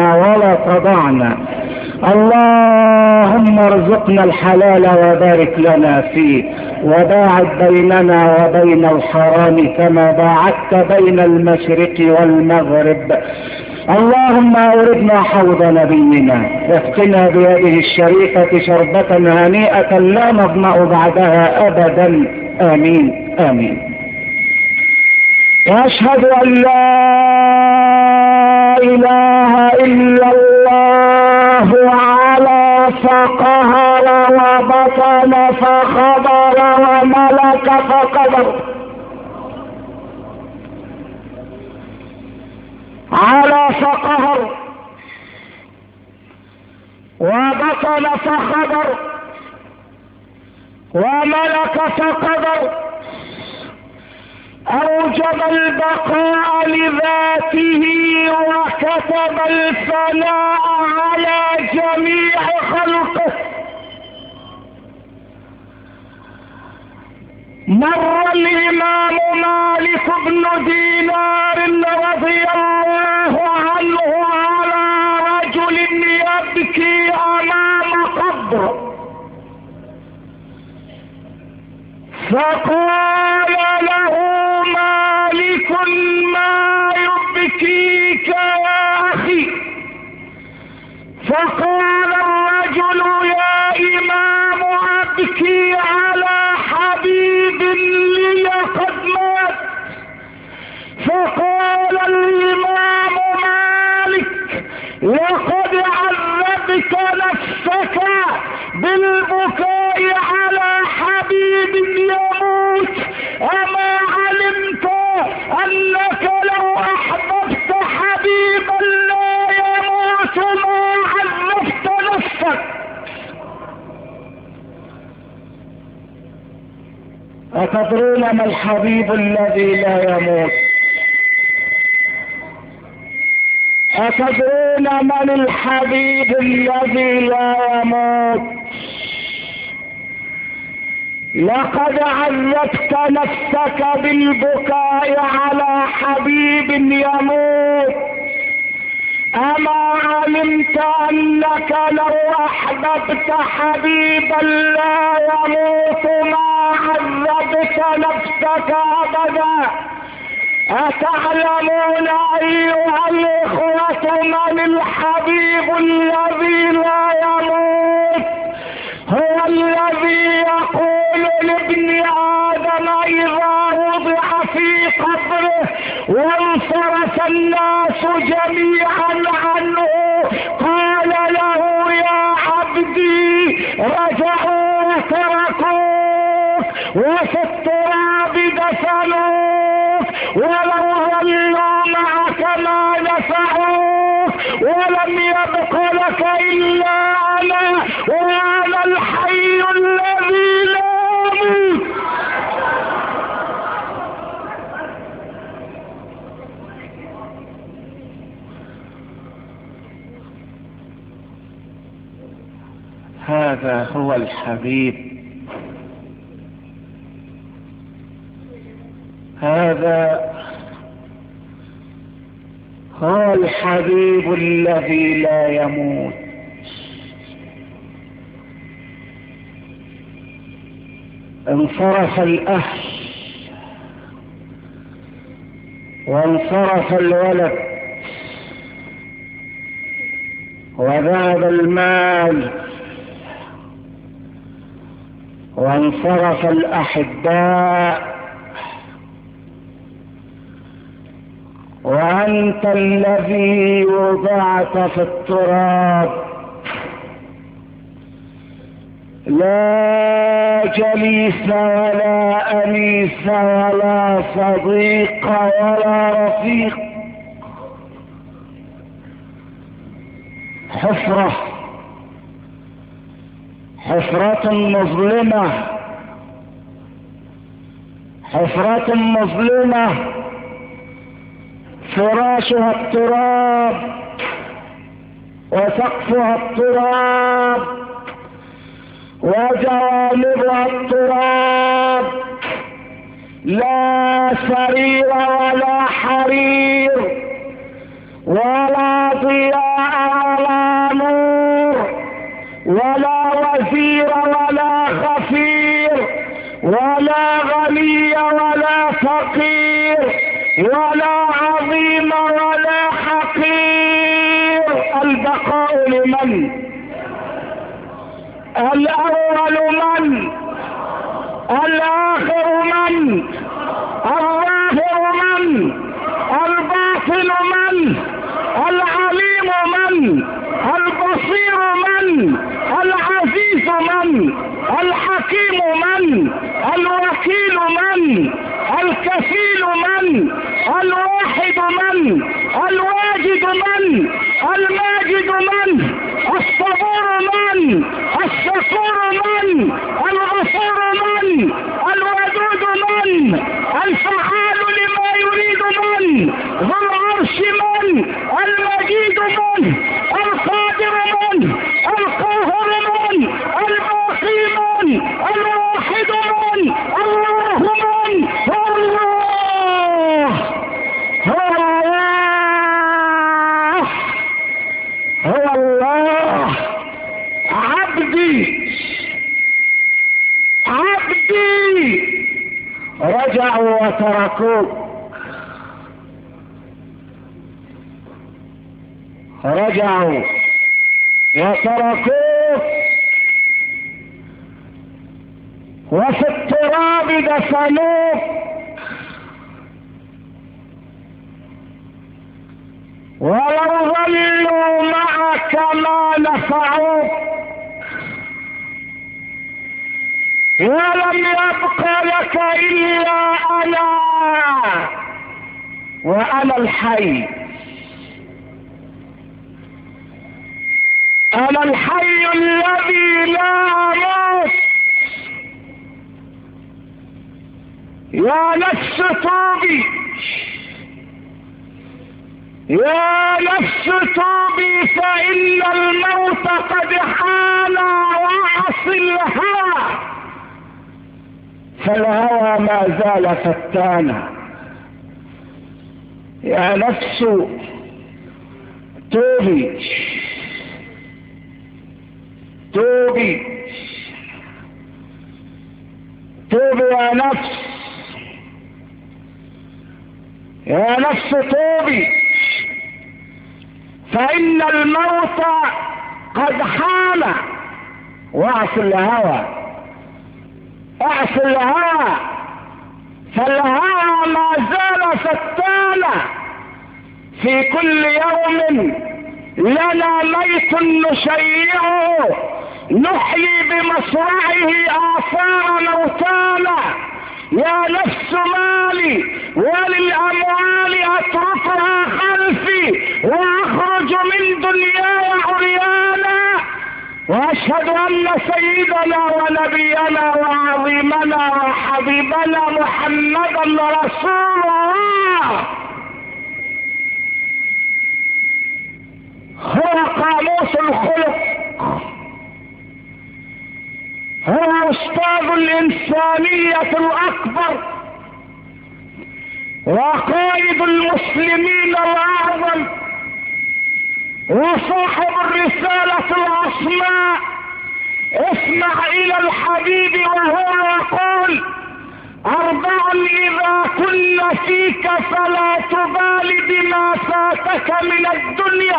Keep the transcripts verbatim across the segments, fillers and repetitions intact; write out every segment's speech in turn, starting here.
ولا تضعنا. اللهم ارزقنا الحلال وبارك لنا فيه، وباعد بيننا وبين الحرام كما باعدت بين المشرق والمغرب. اللهم اوردنا حوض نبينا واسقنا بيده الشريفة شربة هنيئة لا نظمأ بعدها ابدا. امين امين. واشهد ان لا اله الا الله على فقهر وبطن فخبر وملك فقدر، على فقهر وبطن فخبر وملك فقدر، اوجب البقاء لذاته وكتب الفناء على جميع خلقه. مر الامام مالك بن دينار رضي الله عنه على رجل يبكي امام قبر، فقال له مالك ما يبكيك يا اخي؟ فقال الرجل يا امام ابكي على حبيب لي قد مات. فقال الامام مالك لقد عذبت نفسك بالبكاء على حبيب يموت، اما علمت انك لو احببت حبيبا لا يموت ما عذبت نفسك؟ أتدرون ما الحبيب الذي لا يموت؟ أتدرون من الحبيب الذي لا يموت؟ لقد عذبت نفسك بالبكاء على حبيب يموت، أما علمت أنك لو أحببت حبيبا لا يموت ما عذبت نفسك أبدا. أتعلمون أيها الإخوة من الحبيب الذي لا يموت؟ هو الذي يقول لابن آدم إذا وضع في قبره وانصرف الناس جميعا عنه قال له يا عبدي رجعوا وتركوك وفي التراب دفنوك، ولو ظلوا معك ما نفعوك، ولم يبق لك إلا أنا وأنا الحي الذي لا يموت. هذا هو الحبيب، هذا هو الحبيب الذي لا يموت. انصرف الأهل وانصرف الولد وذهب المال وانصرف الأحباء، وأنت الذي وضعت في التراب، لا جليس ولا أنيس ولا صديق ولا رفيق، حفرة حفرة مظلمة، حفرة مظلمة فراشها التراب وسقفها التراب وجوانبها التراب، لا سرير ولا حرير ولا ضياء ولا نور، ولا وزير ولا خفير، ولا غني ولا فقير، ولا عظيم ولا حقير. البقاء لمن؟ الأول من؟ الآخر من؟ الظاهر من؟ الباطن من؟ العليم من؟ البصير من؟ العزيز من؟ الحكيم من؟ الوكيل من؟ الكفيل من؟ الواحد من؟ الواجد من؟ الماجد من؟ الصبور من؟ الشكور من؟ الغفور من؟ الودود من؟ الفعال لما يريد من؟ ذو العرش من؟ المجيد من؟ القادر من؟ القاهر من؟ الباقي من؟ الواحد من؟ الله من؟ هو الله، هو الله، هو الله. عبدي عبدي رجعوا وتركوك، رجعوا وتركوك، وفي التراب دفنوك، ولو ظلوا معك ما نفعوك، ولم يبق لك إلا أنا، وأنا الحي، أنا الحي الذي لا أموت. يا نفس توبي، يا نفس توبي، فإن الموت قد حان، وعص الهوى، فالهوى ما زال فتانا. يا نفس توبي، توبي، توبي يا نفس، يا نفس توبي، فإن الموت قد حان، واعص الهوى، اعص الهوى، فالهوى ما زال فتانا. في كل يوم لنا ميت نشيعه، نحيي بمصرعه آثار موتانا. يا نفس مالي وللأموال أتركها خلفي، وأخرج من دنياي عريانا، وأشهد أن سيدنا ونبينا وعظيمنا وحبيبنا محمدا رسول الله هو قاموس الخلق، هو أستاذ الإنسانية الأكبر، وقائد المسلمين الأعظم، وصاحب الرسالة العصماء. اسمع إلى الحبيب وهو يقول: أربع إذا كن فيك فلا تبال بما فاتك من الدنيا: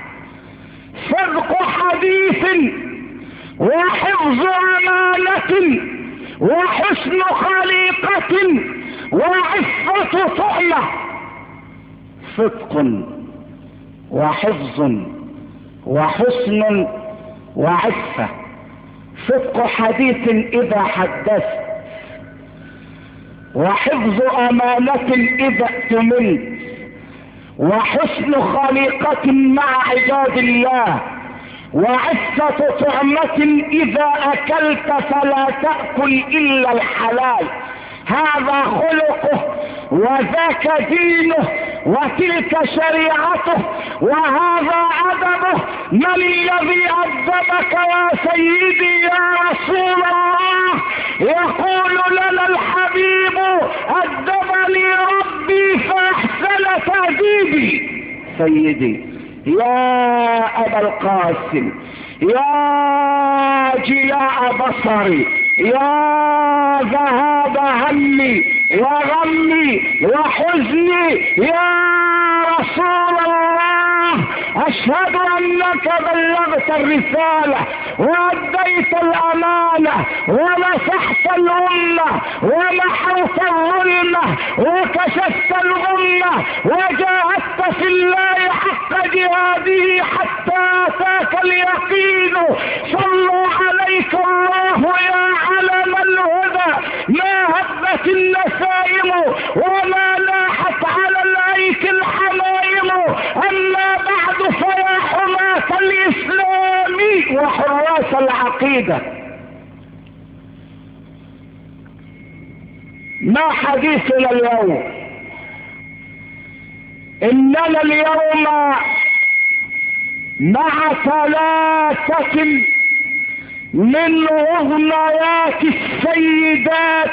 صدق حديث، وحفظ أمانة، وحسن خليقة، وعفة طعمة. صدق وحفظ وحسن وعفة. صدق حديث إذا حدثت، وحفظ أمانة إذا اؤتمنت، وحسن خليقة مع عباد الله، وعفة طعمة إذا أكلت فلا تأكل إلا الحلال. هذا خلقه، وذاك دينه، وتلك شريعته، وهذا أدبه. من الذي أدبك يا سيدي يا رسول الله؟ يقول لنا الحبيب: أدبني ربي فأحسن تأديبي. سيدي يا أبا القاسم، يا جلاء بصري، يا ذهاب همي وغمي وحزني، يا رسول الله أشهد أنك بلغت الرسالة وأديت الأمانة ونصحت الأمة ومحوت الظلمة وكشفت الغمة وجاهدت في الله حق جهاده حتى أتاك اليقين. صلوا عليك الله يا علم الهدى، ما هبت النسائم وما لاحت على الأيك الحمائم. أما بعد فيا حماة الإسلام وحراس العقيدة، ما حديثنا اليوم؟ إننا اليوم مع ثلاثة من أغنيات السيدات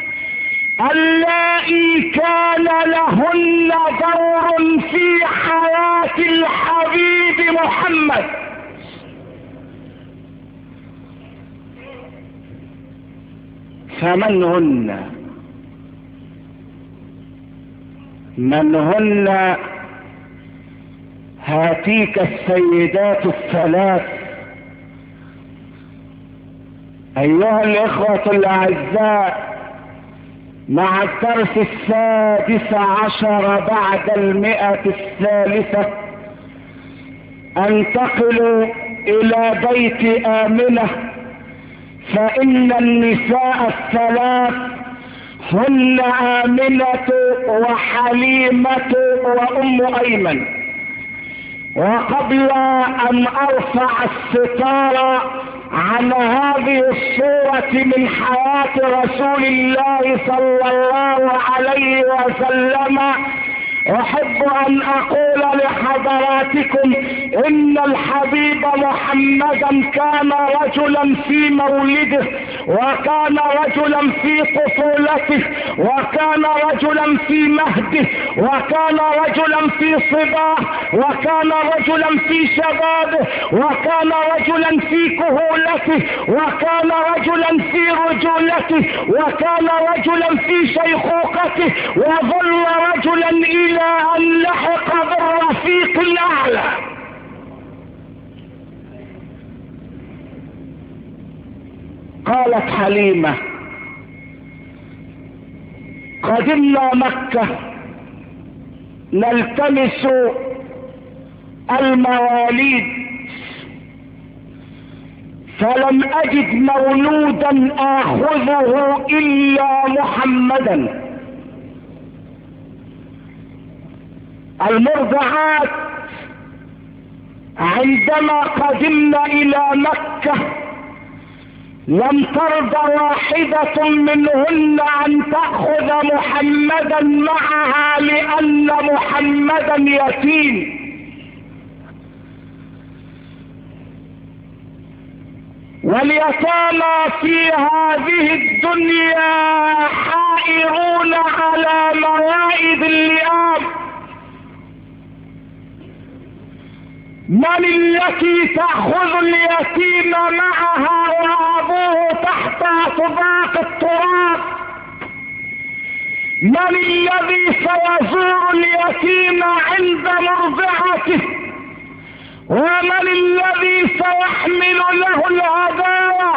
اللائي كان لهن دور في حياة الحبيب محمد. فمن هن؟ من هن هاتيك السيدات الثلاث؟ أيها الإخوة الأعزاء، مع الدرس السادس عشر بعد المئة الثالثة انتقل إلى بيت آمنة، فإن النساء الثلاث هن آمنة وحليمة وأم أيمن. وقبل أن أرفع الستار عن هذه الصورة من حياة رسول الله صلى الله عليه وسلم، أحب أن أقول لحضراتكم إن الحبيب محمدا كان رجلا في مولده، وكان رجلا في طفولته، وكان رجلا في مهده، وكان رجلا في صباه، وكان رجلا في شبابه، وكان رجلا في كهولته، وكان رجلا في رجولته، وكان رجلا في شيخوخته، وظل رجلا إلى إلى أن لحق بالرفيق الأعلى. قالت حليمة: قدمنا مكة نلتمس المواليد فلم أجد مولودا آخذه إلا محمدا. المرضعات عندما قدمنا إلى مكة لم ترضى واحدة منهن أن تأخذ محمدا معها لأن محمدا يتيم. واليتامى في هذه الدنيا حائرون على موائد اللئام. من التي تأخذ اليتيم معها وأبوه تحت طباق التراب؟ من الذي سيزور اليتيم عند مرضعته؟ ومن الذي سيحمل له الهدايا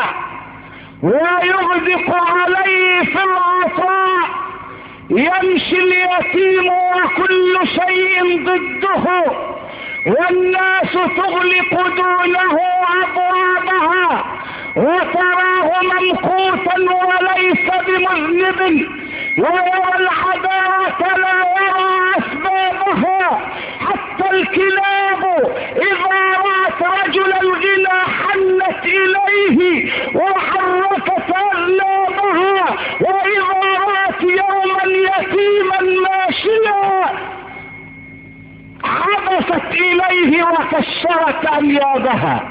ويغدق عليه في العطاء؟ يمشي اليتيم وكل شيء ضده، والناس تغلق دونه أبوابها، وتراه ممقوتا وليس بمذنب، ويرى العداوة لا يرى أسبابها. حتى الكلاب إذا رأت رجل الغنى حنت إليه وحركت أذنابها، وإذا رأت يوما يتيما ماشيا عبست إليه وكشرت أنيابها.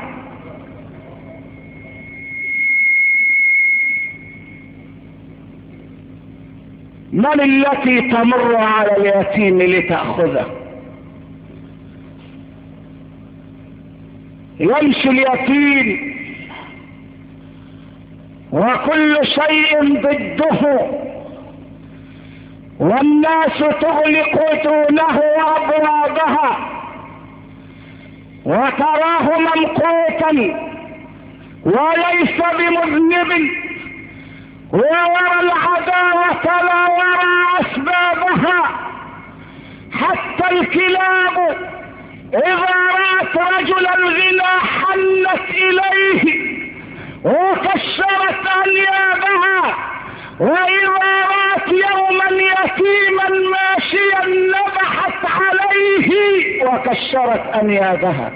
من التي تمر على اليتيم لتأخذه؟ يمشي اليتيم وكل شيء ضده، والناس تغلق دونه أبوابها وتراه ممقوتا وليس بمذنب، ويرى العداوة لا يرى أسبابها. حتى الكلاب إذا رأت رجل الغنى حلت إليه وكشرت أنيابها، وإذا رأت يوما يتيما ماشيا نبحت عليه وكشرت أنيابها.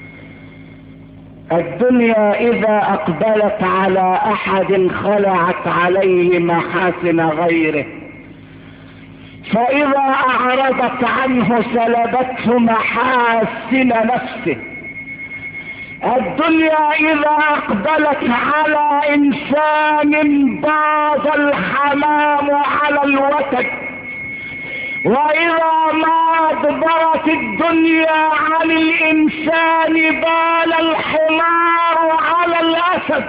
الدنيا إذا أقبلت على أحد خلعت عليه محاسن غيره، فإذا أعرضت عنه سلبته محاسن نفسه. الدنيا إذا أقبلت على إنسان باض الحمام على الوتد، وإذا ما أدبرت الدنيا عن الإنسان بال الحمار على الأسد.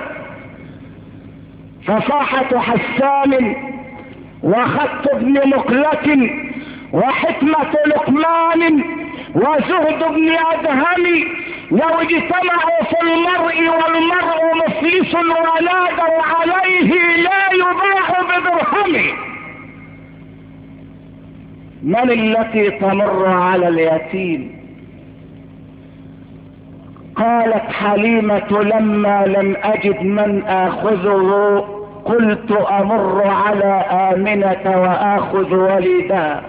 فصاحة حسان وخط ابن مقلة وحكمة لقمان وزهد ابن أدهم لو اجتمعوا في المرء والمرء مفلس ونادوا عليه لا يباع بدرهم. من التي تمر على اليتيم؟ قالت حليمة لما لم أجد من آخذه قلت أمر على آمنة وآخذ وليدها.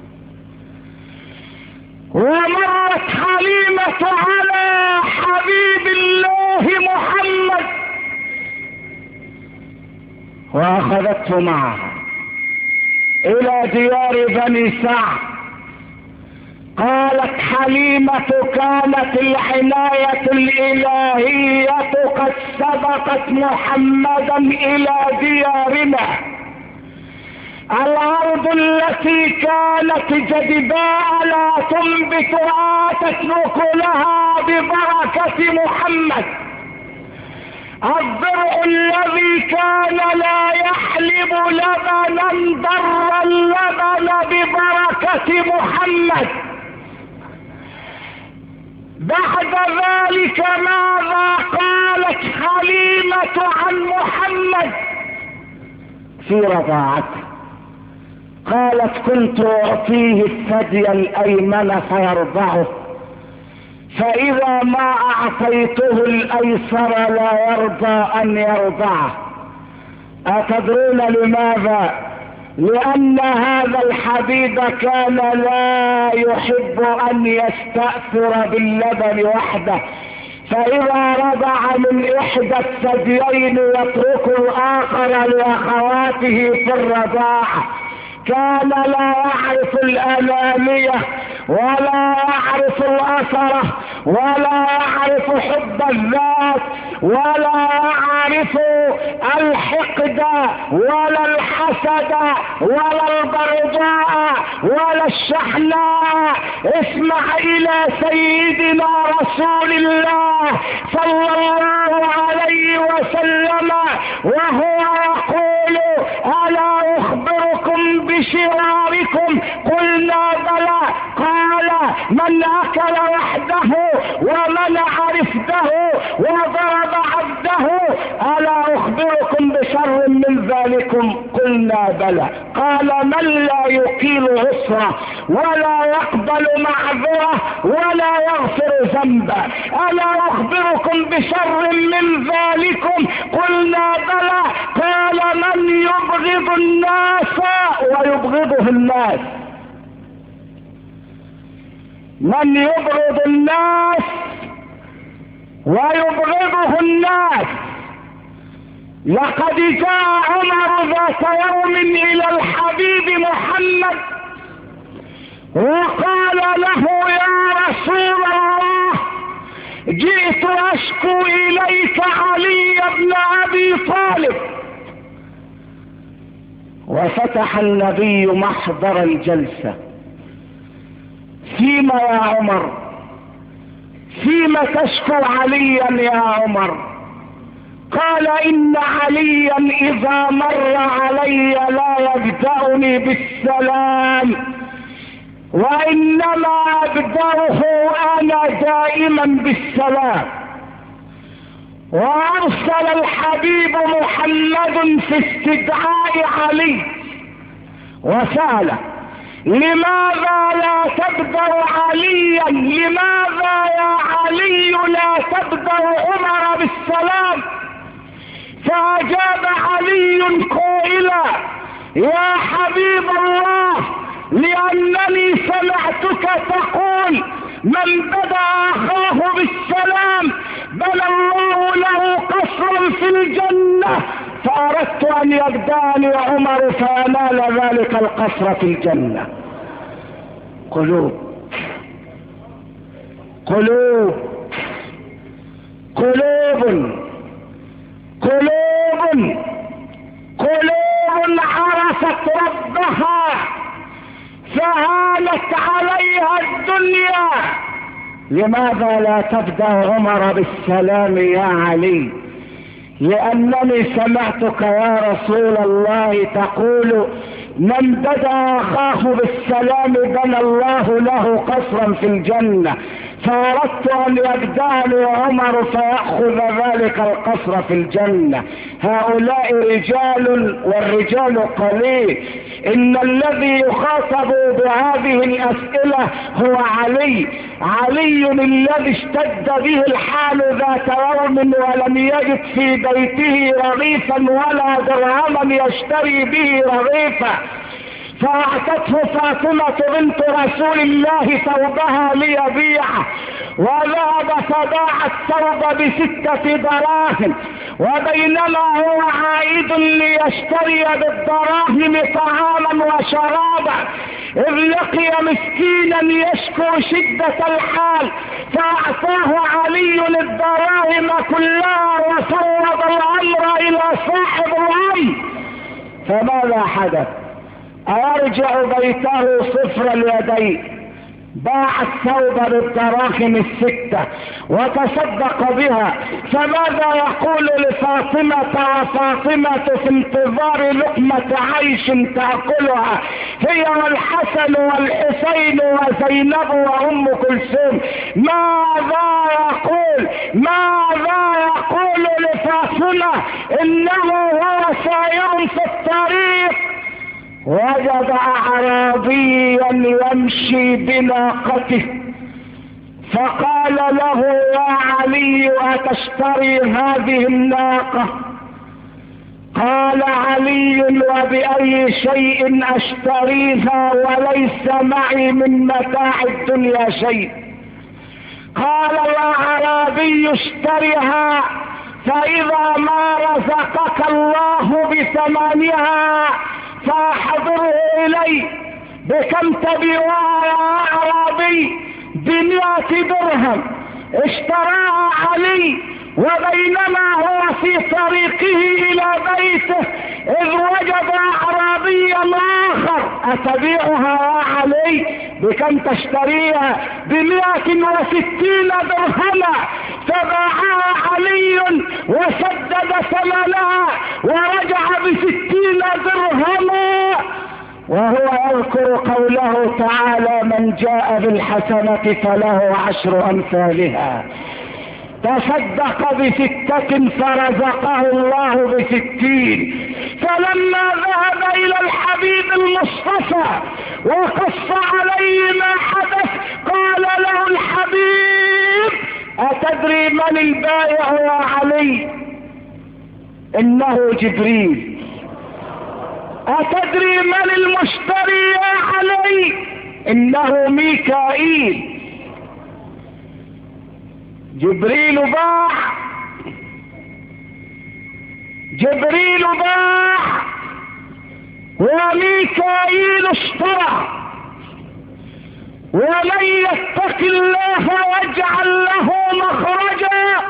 ومرت حليمة على حبيب الله محمد وأخذته معها إلى ديار بني سعد. قالت حليمة كانت العناية الإلهية قد سبقت محمدا إلى ديارنا. الأرض التي كانت جدباء لا تنبت آتت نقلها ببركة محمد. الضرع الذي كان لا يحلب لبنا ضر اللبن ببركة محمد. بعد ذلك ماذا قالت حليمة عن محمد في رضاعته؟ قالت كنت أعطيه الثدي الأيمن فيرضعه، فإذا ما أعطيته الأيسر لا يرضى أن يرضعه. أتدرون لماذا؟ لأن هذا الحبيب كان لا يحب أن يستأثر باللبن وحده، فإذا رضع من إحدى الثديين يترك الآخر لأخواته في الرضاعة. كان لا يعرف الأنانية ولا يعرف الأثرة ولا يعرف حب الذات ولا يعرف الحقد ولا الحسد ولا البغضاء ولا الشحناء. اسمع إلى سيدنا رسول الله صلى الله عليه وسلم وهو يقول ألا أخبركم بشراركم؟ قلنا بلى. قال من أكل وحده ومنع رفده وضرب عبده ألا أخبركم بشر من ذلكم؟ قلنا بلى. قال من لا يقيل عسرة ولا يقبل معذرة ولا يغفر ذنبا ألا أخبركم بشر من ذلكم؟ قلنا بلى. قال من يبغض الناس ويبغضه الناس. من يبغض الناس ويبغضه الناس. لقد جاء عمر ذات يوم إلى الحبيب محمد وقال له يا رسول الله جئت أشكو إليك علي بن أبي طالب. وفتح النبي محضر الجلسة. فيما يا عمر؟ فيم تشكو عليا يا عمر؟ قال إن عليا إذا مر علي لا يبدأني بالسلام، وإنما أبدأه أنا دائما بالسلام. وأرسل الحبيب محمد في استدعاء علي وسأله: لماذا لا تبدأ عليا؟ لماذا يا علي لا تبدأ عمر بالسلام؟ فأجاب علي قائلا: يا حبيب الله، لأنني سمعتك تقول من بدأ أخاه بالسلام بنى الله له قصرا في الجنة، فأردت أن يبدأني عمر فينال ذلك القصر في الجنة. قلوب قلوب قلوب قلوب قلوب عرفت ربها فهانت عليها الدنيا. لماذا لا تبدأ عمر بالسلام يا علي؟ لأنني سمعتك يا رسول الله تقول من بدأ أخاه بالسلام بنى الله له قصرا في الجنة، فأردت أن يبدأني عمر فيأخذ ذلك القصر في الجنة. هؤلاء رجال والرجال قليل. إن الذي يخاطب بهذه الأسئلة هو علي. علي الذي اشتد به الحال ذات يوم ولم يجد في بيته رغيفا ولا درهما يشتري به رغيفا، فأعطته فاطمة بنت رسول الله ثوبها ليبيعه، وذهب فباع الثوب بستة دراهم، وبينما هو عائد ليشتري بالدراهم طعاما وشرابا إذ لقي مسكينا يشكو شدة الحال، فأعطاه علي الدراهم كلها وفوض الأمر إلى صاحب الأمر. فماذا حدث؟ أيرجع بيته صفر اليدين، باع الثوب بالدراهم الستة وتصدق بها، فماذا يقول لفاطمة وفاطمة في انتظار لقمة عيش تأكلها هي والحسن والحسين وزينب وأم كلثوم؟ ماذا يقول ماذا يقول لفاطمة إنه هو سائر في الطريق وجد أعرابيا يمشي بناقته فقال له يا علي أتشتري هذه الناقة؟ قال علي وبأي شيء أشتريها وليس معي من متاع الدنيا شيء. قال الأعرابي اشتريها فإذا ما رزقك الله بثمنها فاحضره إلي. بكم تبيعها يا أعرابي؟ بمئة درهم. اشتراها علي وبينما هو في طريقه إلى بيته إذ وجد أعرابيا آخر. أتبيعها يا علي؟ بكم تشتريها؟ بمئة وستين درهما. فباعها علي وسدد ثمنها ورجع بستين درهما، وهو يذكر قوله تعالى من جاء بالحسنة فله عشر أمثالها. تصدق بستة فرزقه الله بستين. فلما ذهب إلى الحبيب المصطفى وقص عليه ما حدث قال له الحبيب أتدري من البائع يا علي؟ إنه جبريل. أتدري من المشتري يا علي؟ إنه ميكائيل. جبريل باع جبريل باع وميكائيل اشترى. ومن يتق الله ويجعل له مخرجا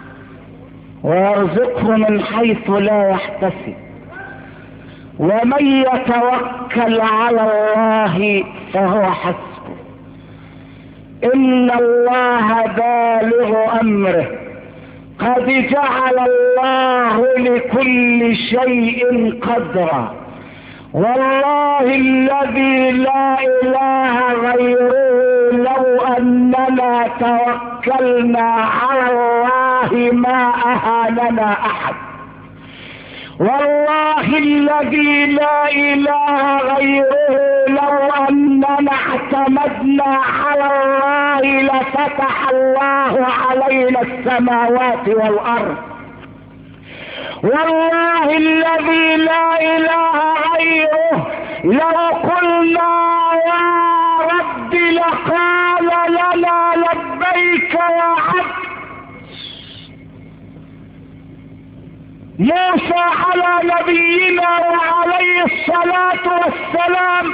ويرزقه من حيث لا يحتسب ومن يتوكل على الله فهو حسبه. إن الله بالغ أمره، قد جعل الله لكل شيء قدرا. والله الذي لا إله غيره لو أننا توكلنا على الله ما أهاننا أحد. والله الذي لا إله غيره لو أننا اعتمدنا على الله لفتح الله علينا السماوات والأرض. والله الذي لا إله غيره لو قلنا يا رب لقال لنا لبيك يا عبد. موسى على نبينا وعليه الصلاة والسلام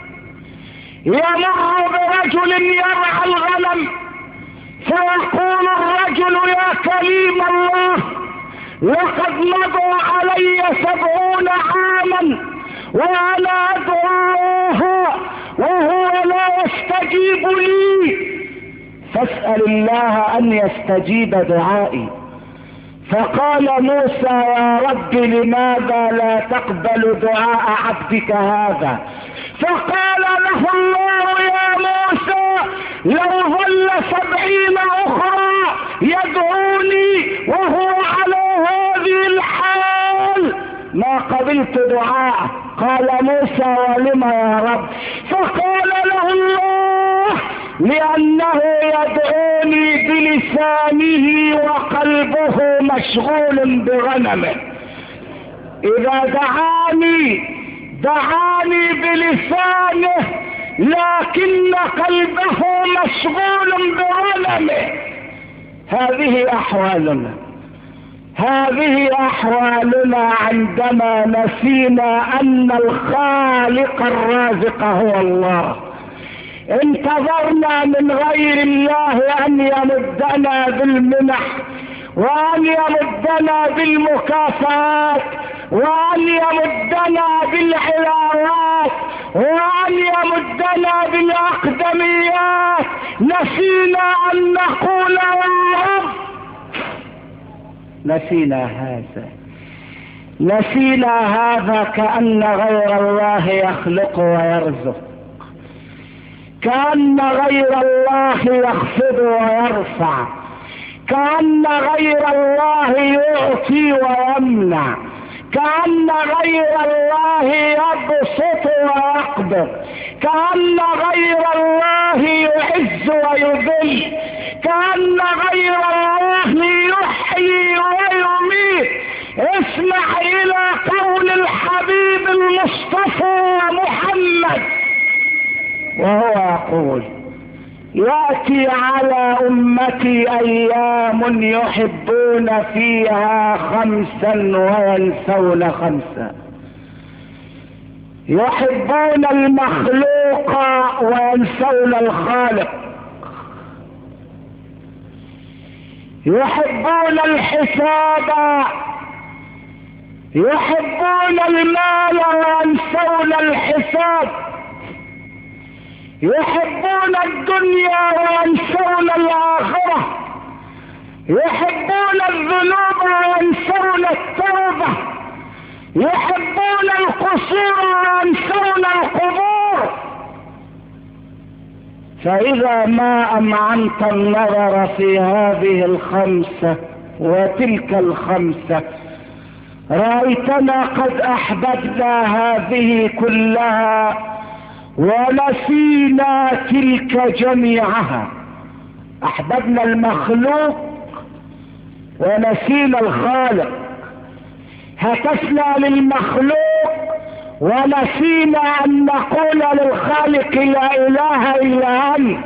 يمر برجل يرعى الغنم، فيقول الرجل يا كريم الله لقد مضى علي سبعون عاما وانا ادعوه وهو لا يستجيب لي، فاسأل الله ان يستجيب دعائي. فقال موسى يا رب لماذا لا تقبل دعاء عبدك هذا؟ فقال له الله يا موسى لو ظل سبعين اخرى يدعوني وهو على هذه الحال ما قبلت دعاءه. قال موسى ولم يا رب؟ فقال له الله لأنه يدعوني بلسانه وقلبه مشغول بغنمه. إذا دعاني دعاني بلسانه لكن قلبه مشغول بغنمه. هذه أحوالنا، هذه أحوالنا عندما نسينا أن الخالق الرازق هو الله. انتظرنا من غير الله أن يمدنا بالمنح وأن يمدنا بالمكافآت وأن يمدنا بالعلاوات وأن يمدنا بالأقدميات. نسينا أن نقول يا رب. نسينا هذا، نسينا هذا كأن غير الله يخلق ويرزق، كأن غير الله يخفض ويرفع، كأن غير الله يعطي ويمنع، كأن غير الله يبسط ويقبض، كأن غير الله يعز ويذل، كأن غير الله يحيي ويميت. اسمع إلى قول الحبيب المصطفى محمد وهو يقول يأتي على أمتي أيام يحبون فيها خمسا وينسون خمسا. يحبون المخلوق وينسون الخالق، يحبون الحساب، يحبون المال وينسون الحساب، يحبون الدنيا وينسون الآخرة، يحبون الذنوب وينسون التوبة، يحبون القصور وينسون القبور. فإذا ما أمعنت النظر في هذه الخمسة وتلك الخمسة رأيتنا قد أحببنا هذه كلها ونسينا تلك جميعها. أحببنا المخلوق ونسينا الخالق، هتفنا للمخلوق ونسينا أن نقول للخالق لا إله إلا أنت.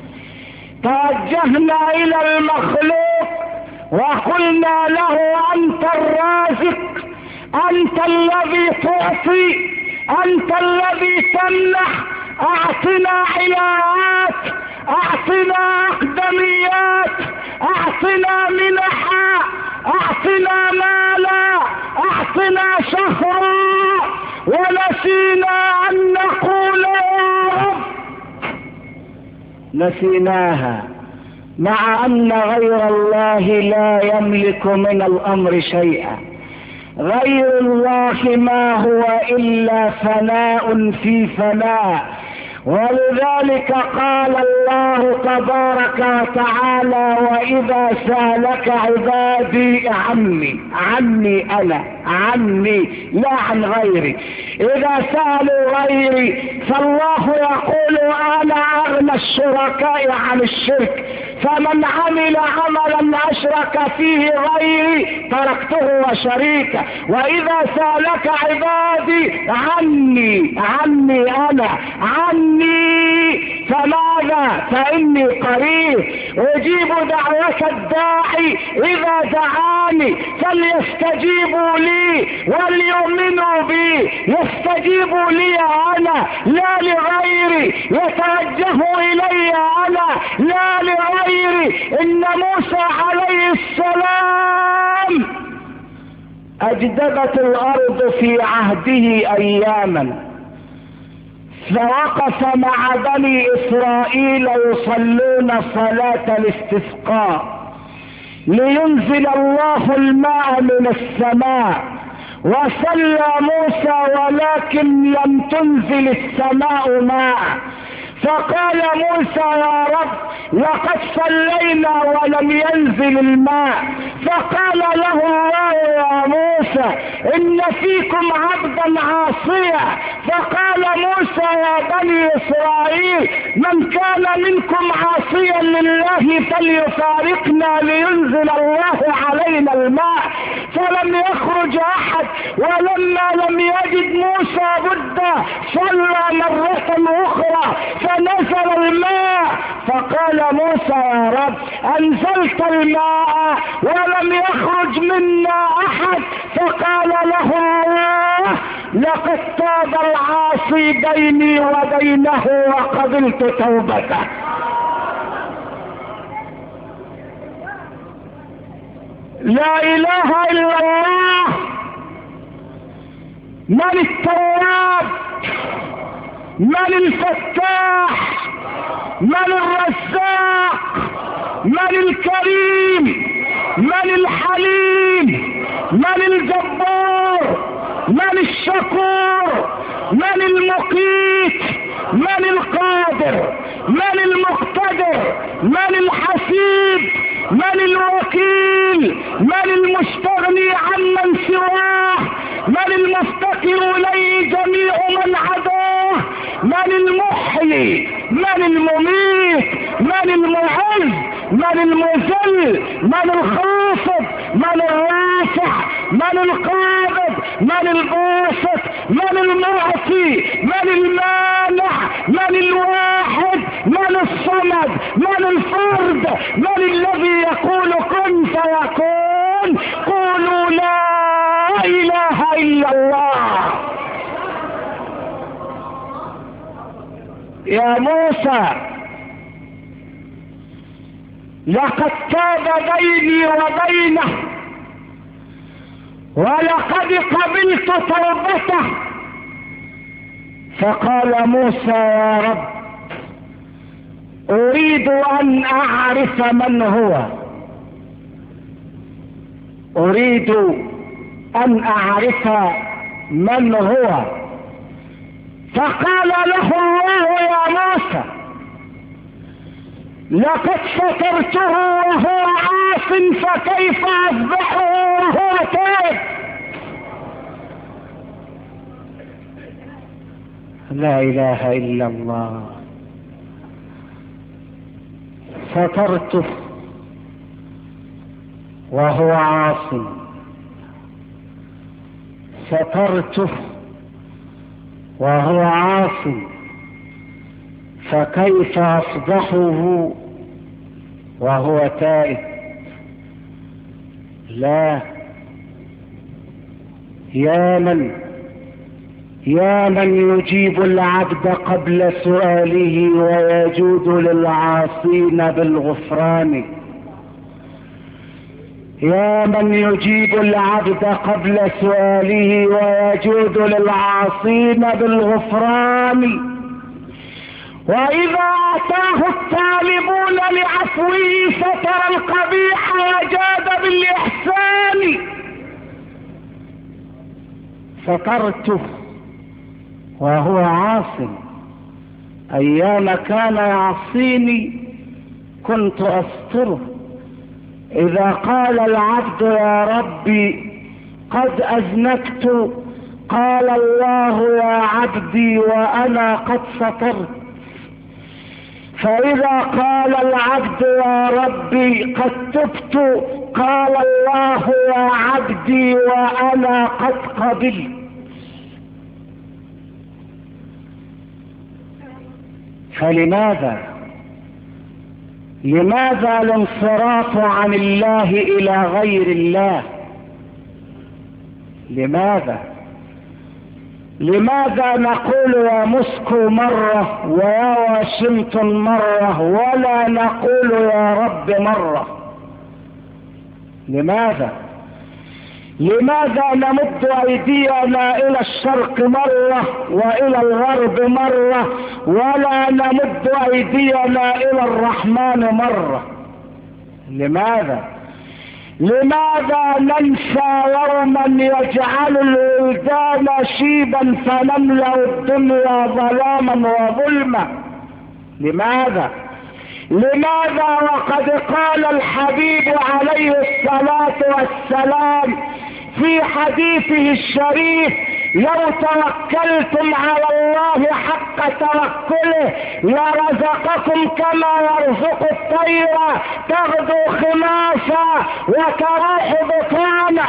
توجهنا إلى المخلوق وقلنا له أنت الرازق، أنت الذي تعطي، أنت الذي تمنح. أعطنا علاوات، أعطنا أقدميات، أعطنا منحا، أعطنا مالا، أعطنا شهرا، ونسينا أن نقول يا رب. نسيناها، مع أن غير الله لا يملك من الأمر شيئا. غير الله ما هو إلا فناء في فناء. ولذلك قال الله تبارك وتعالى: وإذا سألك عبادي عني عني أنا عني لا عن غيري. إذا سألوا غيري فالله يقول: أنا أغنى الشركاء عن الشرك، فمن عمل عملا أشرك فيه غيري تركته وشريكه. وإذا سألك عبادي عني عني أنا عني فماذا؟ فإني قريب أجيب دعوة الداعي إذا دعاني، فليستجيبوا لي وليؤمنوا بي. يستجيبوا لي أنا لا لغيري، يتوجهوا إلي أنا لا لغيري. إن موسى عليه السلام أجدبت الأرض في عهده أياما، فوقف مع بني إسرائيل يصلون صلاة الاستسقاء لينزل الله الماء من السماء، وصلى موسى ولكن لم تنزل السماء ماء. فقال موسى: يا رب لقد صلينا ولم ينزل الماء. فقال له الله: يا موسى إن فيكم عبدا عاصيا. فقال موسى: يا بني إسرائيل من كان منكم عاصيا لله فليفارقنا لينزل الله علينا الماء. فلم يخرج أحد، ولما لم يجد موسى بدا صلى مرة أخرى فنزل الماء. فقال موسى: يا رب أنزلت الماء ولم يخرج منا أحد. فقال له الله: لقد تاب العاصي بيني وبينه وقبلت توبته. لا إله إلا الله. من التواب؟ من الفتاح؟ من الرزاق؟ من الكريم؟ من الحليم؟ من الجبار؟ من الشكور؟ من المقيت؟ من القادر؟ من المقتدر؟ من الحسيب؟ من الوكيل؟ من المستغني عمن سواه؟ من المفتقر اليه جميع من عداه؟ من المحيي؟ من المميت؟ من المعز؟ من المذل؟ من الخافض؟ من الرافع؟ من القابض؟ من الباسط؟ من المعطي؟ من المانع؟ من الواحد؟ من الصمد؟ من الفرد؟ من الذي يقول كن فيكون؟ قولوا لا إله إلا الله. يا موسى لقد تاب بيني وبينه ولقد قبلت توبته. فقال موسى: يا رب أريد أن أعرف من هو، أريد أن أعرف من هو. فقال له الله: يا موسى لقد سترته وهو عاص، فكيف أذبحه وهو تائب؟ لا إله إلا الله. سترته وهو عاص، سترته وهو عاص، فكيف أفضحه وهو تائب؟ لا، يا من يا من يجيب العبد قبل سؤاله ويجود للعاصين بالغفران، يا من يجيب العبد قبل سؤاله ويجود للعاصين بالغفران. وإذا آتاه الطالبون لعفوه ستر القبيح وجاد بالإحسان. سترته وهو عاصٍ، أيام كان يعصيني كنت أستره. إذا قال العبد يا ربي قد أذنبت قال الله يا عبدي وأنا قد سترت. فإذا قال العبد يا ربي قد تبت قال الله يا عبدي وأنا قد قبلت. فلماذا لماذا الانصراف عن الله إلى غير الله؟ لماذا لماذا نقول يا موسكو مرة ويا واشنطن مرة ولا نقول يا رب مرة؟ لماذا لماذا نمد أيدينا إلى الشرق مرة وإلى الغرب مرة ولا نمد أيدينا إلى الرحمن مرة؟ لماذا لماذا ننسى يوما يجعل الولدان شيبا فنملأ الدنيا ظلاما وظلما؟ لماذا لماذا وقد قال الحبيب عليه الصلاة والسلام في حديثه الشريف لو توكلتم على الله حق توكله لرزقكم كما يرزق الطير تغدو خماسا وتروح بطانا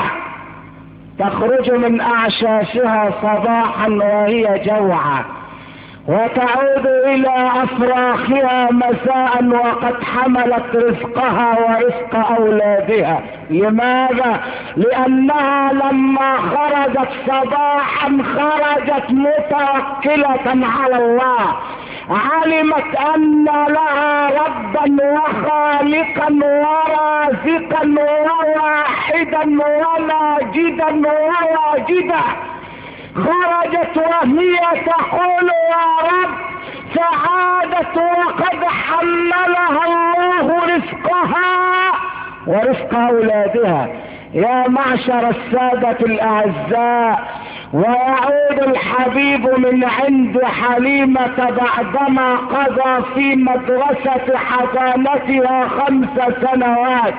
تخرج من أعشاشها صباحا وهي جوعى وتعود إلى أفراخها مساء وقد حملت رزقها ورزق أولادها. لماذا؟ لأنها لما خرجت صباحا خرجت متوكلة على الله، علمت أن لها ربا وخالقا ورازقا وواحدا وماجدا وواجدا. خرجت وهي تقول يا رب سعادت وقد حملها الله رزقها ورزق أولادها. يا معشر السادة الأعزاء، ويعود الحبيب من عند حليمة بعدما قضى في مدرسة حضانتها خمس سنوات.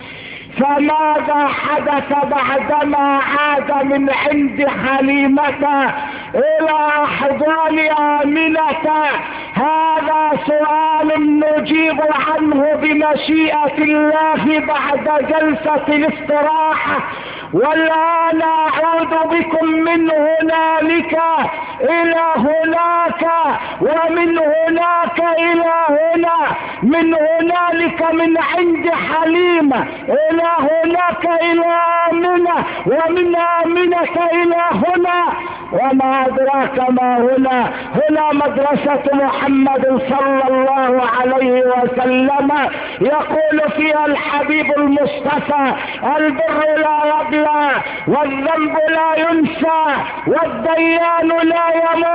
فماذا حدث بعدما عاد من عند حليمة إلى أحضان آمنة؟ هذا سؤال نجيب عنه بمشيئة الله بعد جلسة الاستراحة. والآن أعود بكم من هنالك إلى هناك ومن هناك إلى هنا، من هنالك من عند حليمة إلى هناك إلى آمنة، ومن آمنة إلى هنا. وما أدراك ما هنا؟ هنا مدرسة محمد صلى الله عليه وسلم. يقول فيها الحبيب المصطفى البر لا يبلى والذنب لا ينسى والديان لا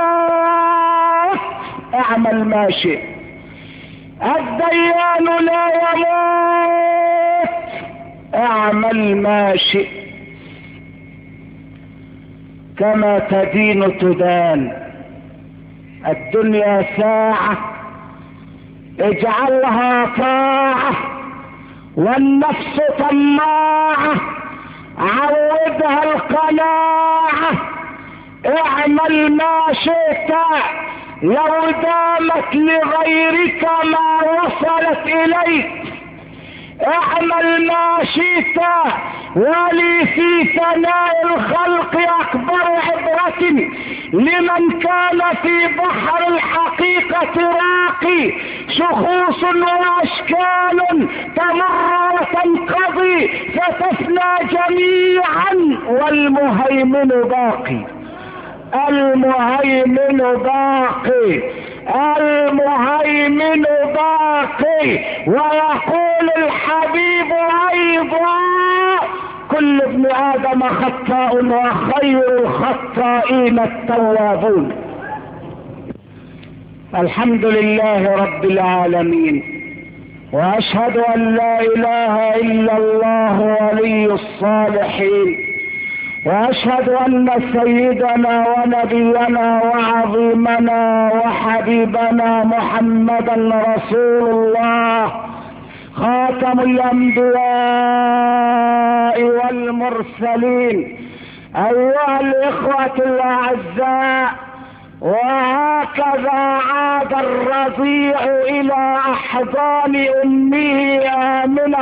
يموت. اعمل ما شئت، الديان لا يموت، اعمل ما شئت. كما تدين تدان. الدنيا ساعة اجعلها طاعة، والنفس طماعة عودها القناعة. اعمل ما شئت لو دامت لغيرك ما وصلت اليك. اعمل ما شئت ولي في ثناء الخلق اكبر عبرة لمن كان في بحر الحقيقة راقي. شخوص واشكال تمر وتنقضي فتفنى جميعا والمهيمن باقي. المهيمن باقي، المهيمن باقي. ويقول الحبيب ايضا كل ابن ادم خطاء وخير الخطائين التوابون. الحمد لله رب العالمين، واشهد ان لا اله الا الله ولي الصالحين، واشهد ان سيدنا ونبينا وعظيمنا وحبيبنا محمدا رسول الله خاتم الانبياء والمرسلين. ايها الاخوة الاعزاء، وهكذا عاد الرضيع الى احضان امه امنة،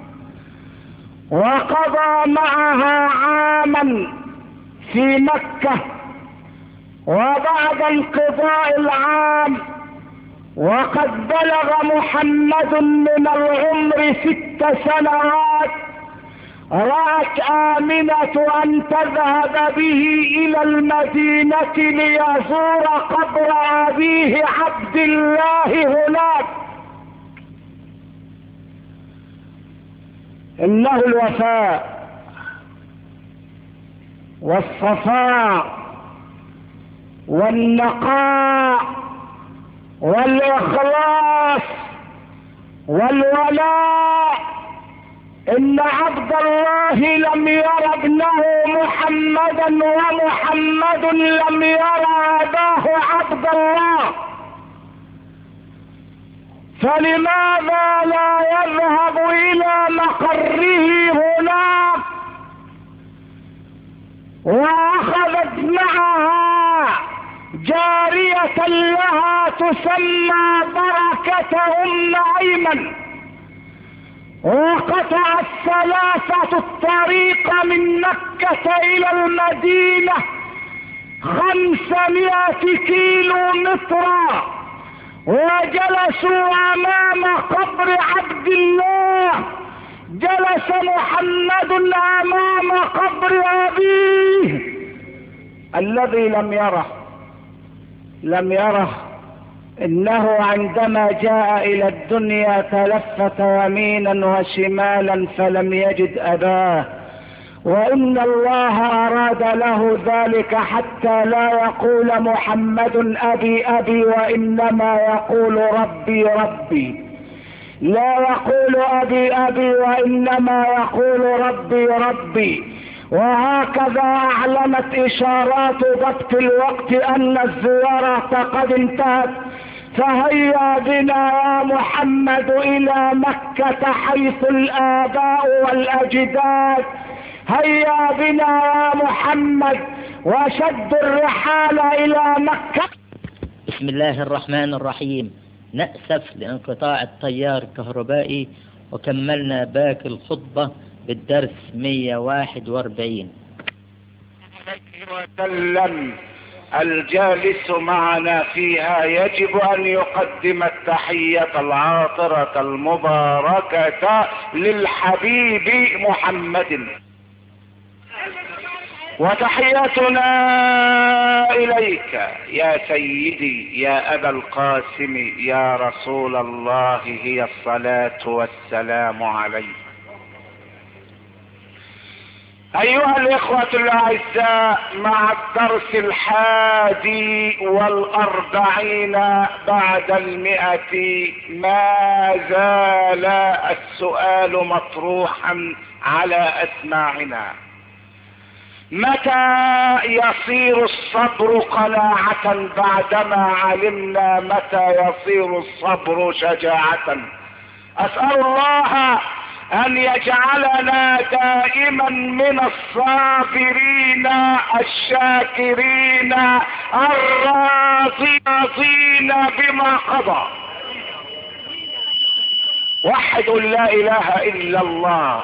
وقضى معها عاما في مكة، وبعد انقضاء العام وقد بلغ محمد من العمر ست سنوات، رأت آمنة أن تذهب به إلى المدينة ليزور قبر أبيه عبد الله هناك. إنه الوفاء والصفاء والنقاء والإخلاص والولاء. إن عبد الله لم ير ابنه محمدا، ومحمد لم ير أباه عبد الله، فلماذا لا يذهب إلى مقره هناك؟ وأخذت معها جارية لها تسمى بركة أم أيمن، وقطع الثلاثة الطريق من مكة إلى المدينة خمسمائة كيلو مترا، وجلسوا أمام قبر عبد الله. جلس محمد أمام قبر أبيه الذي لم يره لم يره إنه عندما جاء إلى الدنيا تلفت يمينا وشمالا فلم يجد أباه، وإن الله أراد له ذلك حتى لا يقول محمد أبي أبي، وإنما يقول ربي ربي. لا يقول أبي أبي وإنما يقول ربي ربي. وهكذا أعلنت إشارات ضبط الوقت أن الزيارة قد انتهت، فهيا بنا يا محمد إلى مكة حيث الآباء والأجداد. هيا بنا يا محمد وشد الرحال إلى مكة. بسم الله الرحمن الرحيم. نأسف لانقطاع التيار الكهربائي، وكملنا باقي الخطبة بالدرس مئة وواحد وأربعين. وسلم الجالس معنا فيها يجب أن يقدم التحية العاطرة المباركة للحبيب محمد، وتحياتنا إليك يا سيدي يا أبا القاسم يا رسول الله هي الصلاة والسلام عليك. أيها الإخوة الأعزاء، مع الدرس الحادي والأربعين بعد المئة ما زال السؤال مطروحا على أسماعنا: متى يصير الصبر قناعة بعدما علمنا متى يصير الصبر شجاعة؟ أسأل الله أن يجعلنا دائما من الصابرين الشاكرين الراضين بما قضى. وحدوا لا إله إلا الله.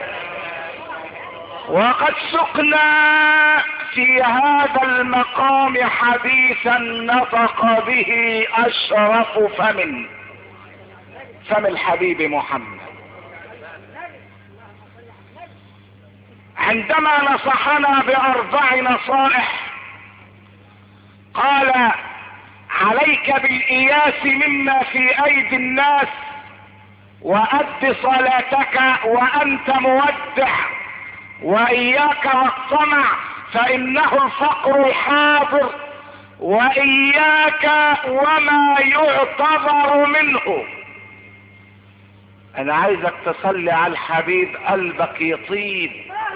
وقد سقنا في هذا المقام حديثا نطق به أشرف فم فم الحبيب محمد عندما نصحنا بأربع نصائح. قال: عليك بالإياس مما في أيدي الناس، وأد صلاتك وأنت مودع، وإياك والطمع فإنه الفقر الحاضر، واياك وما يعتذر منه. انا عايزك تصلي على الحبيب قلبك يطيب.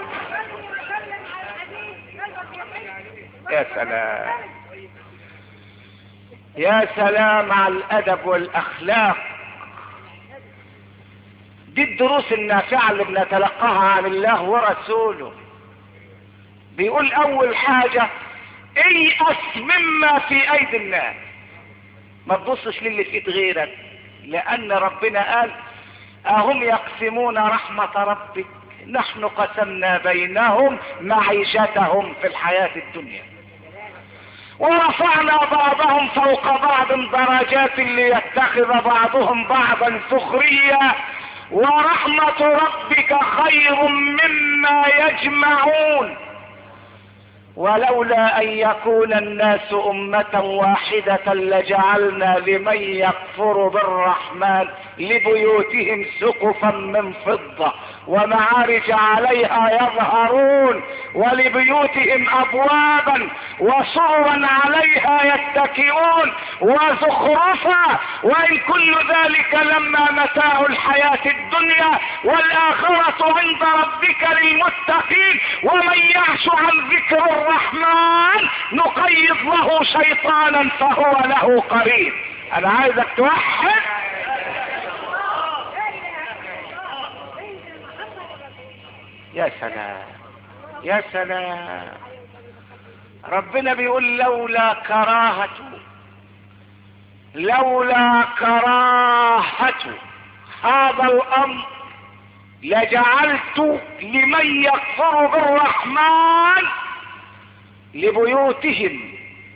يا سلام يا سلام على الادب والاخلاق. دي الدروس النافعة اللي بنتلقاها عن الله ورسوله. بيقول اول حاجة ايأس مما في ايدي الناس، ما تبصش للي في ايد غيرك، لان ربنا قال اهم يقسمون رحمة ربك نحن قسمنا بينهم معيشتهم في الحياة الدنيا ورفعنا بعضهم فوق بعض درجات ليتخذ بعضهم بعضا سخريا ورحمة ربك خير مما يجمعون ولولا ان يكون الناس امة واحدة لجعلنا لمن يكفر بالرحمن لبيوتهم سقفا من فضة ومعارج عليها يظهرون ولبيوتهم ابوابا وسررا عليها يتكئون وزخرفا وان كل ذلك لما متاع الحياة الدنيا والاخرة عند ربك للمتقين ومن يعش عن ذكر الرحمن نقيض له شيطانا فهو له قريب. انا عايزك توحد. يا سلام يا سلام. ربنا بيقول لولا كراهة لولا كراهة هذا الامر لجعلت لمن يكفر بالرحمن لبيوتهم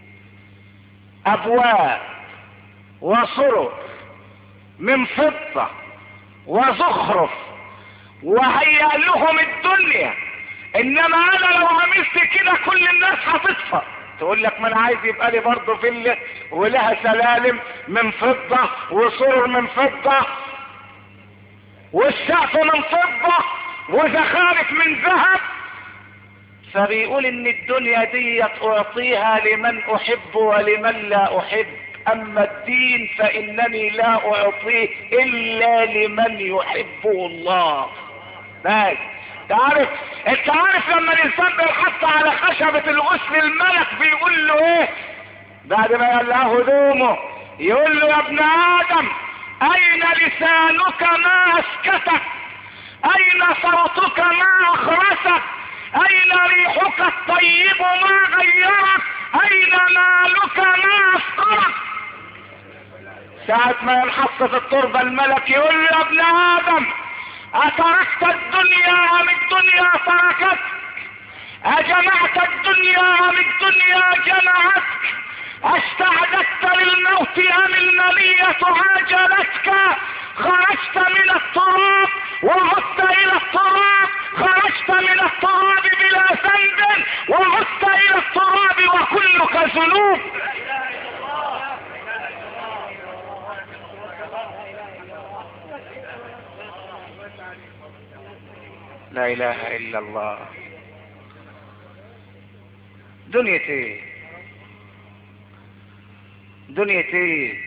ابواب وسرر من فضة وزخرف وهيأ لهم الدنيا، انما انا لو عملت كده كل الناس هتطفى. تقول لك ما انا عايز يبقى لي برضه فيلا ولها سلالم من فضة وسرر من فضة والسقف من فضة وزخارف من ذهب. فبيقول ان الدنيا دي اعطيها لمن احب ولمن لا احب، اما الدين فانني لا اعطيه الا لمن يحبه الله. بس تعرف انت عارف لما الانسان بيحط على خشبة الغسل الملك بيقول له ايه بعد ما يقلعه هدومه؟ يقول له يا ابن ادم اين لسانك ما اسكتك، اين صوتك ما اخرسك، اين ريحك الطيب ما غيرك، اين مالك ما افقرك. ساعة ما ينحط في التربة الملك يقول له يا ابن ادم اتركت الدنيا ام الدنيا تركتك، اجمعت الدنيا ام الدنيا جمعتك، استعددت للموت ام المنية عاجلتك، خرجت من التراب وعدت الى التراب، خرجت من التراب بلا ذنب وعدت الى التراب وكلك ذنوب. لا اله الا الله. دنيا ايه دنيا ايه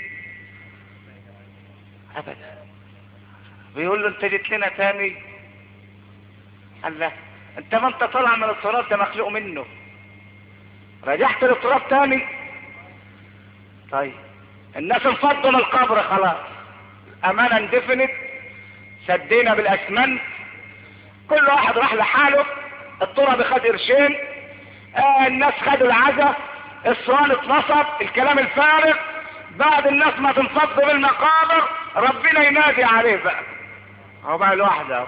ابدا. بيقول له انت جيت لنا تاني؟ قال له انت ما انت طالع من التراب ده مخلوق منه، رجعت للتراب تاني. طيب الناس انفضوا من القبر خلاص، امانه اندفنت، سدينا بالاسمنت، كل واحد راح لحاله، التراب خد قرشين، آه الناس خدوا العزا، الصوان اتنصب، الكلام الفارغ. بعد الناس ما تنفض بالمقابر ربنا ينادي عليه بقى، هو بقى لوحده.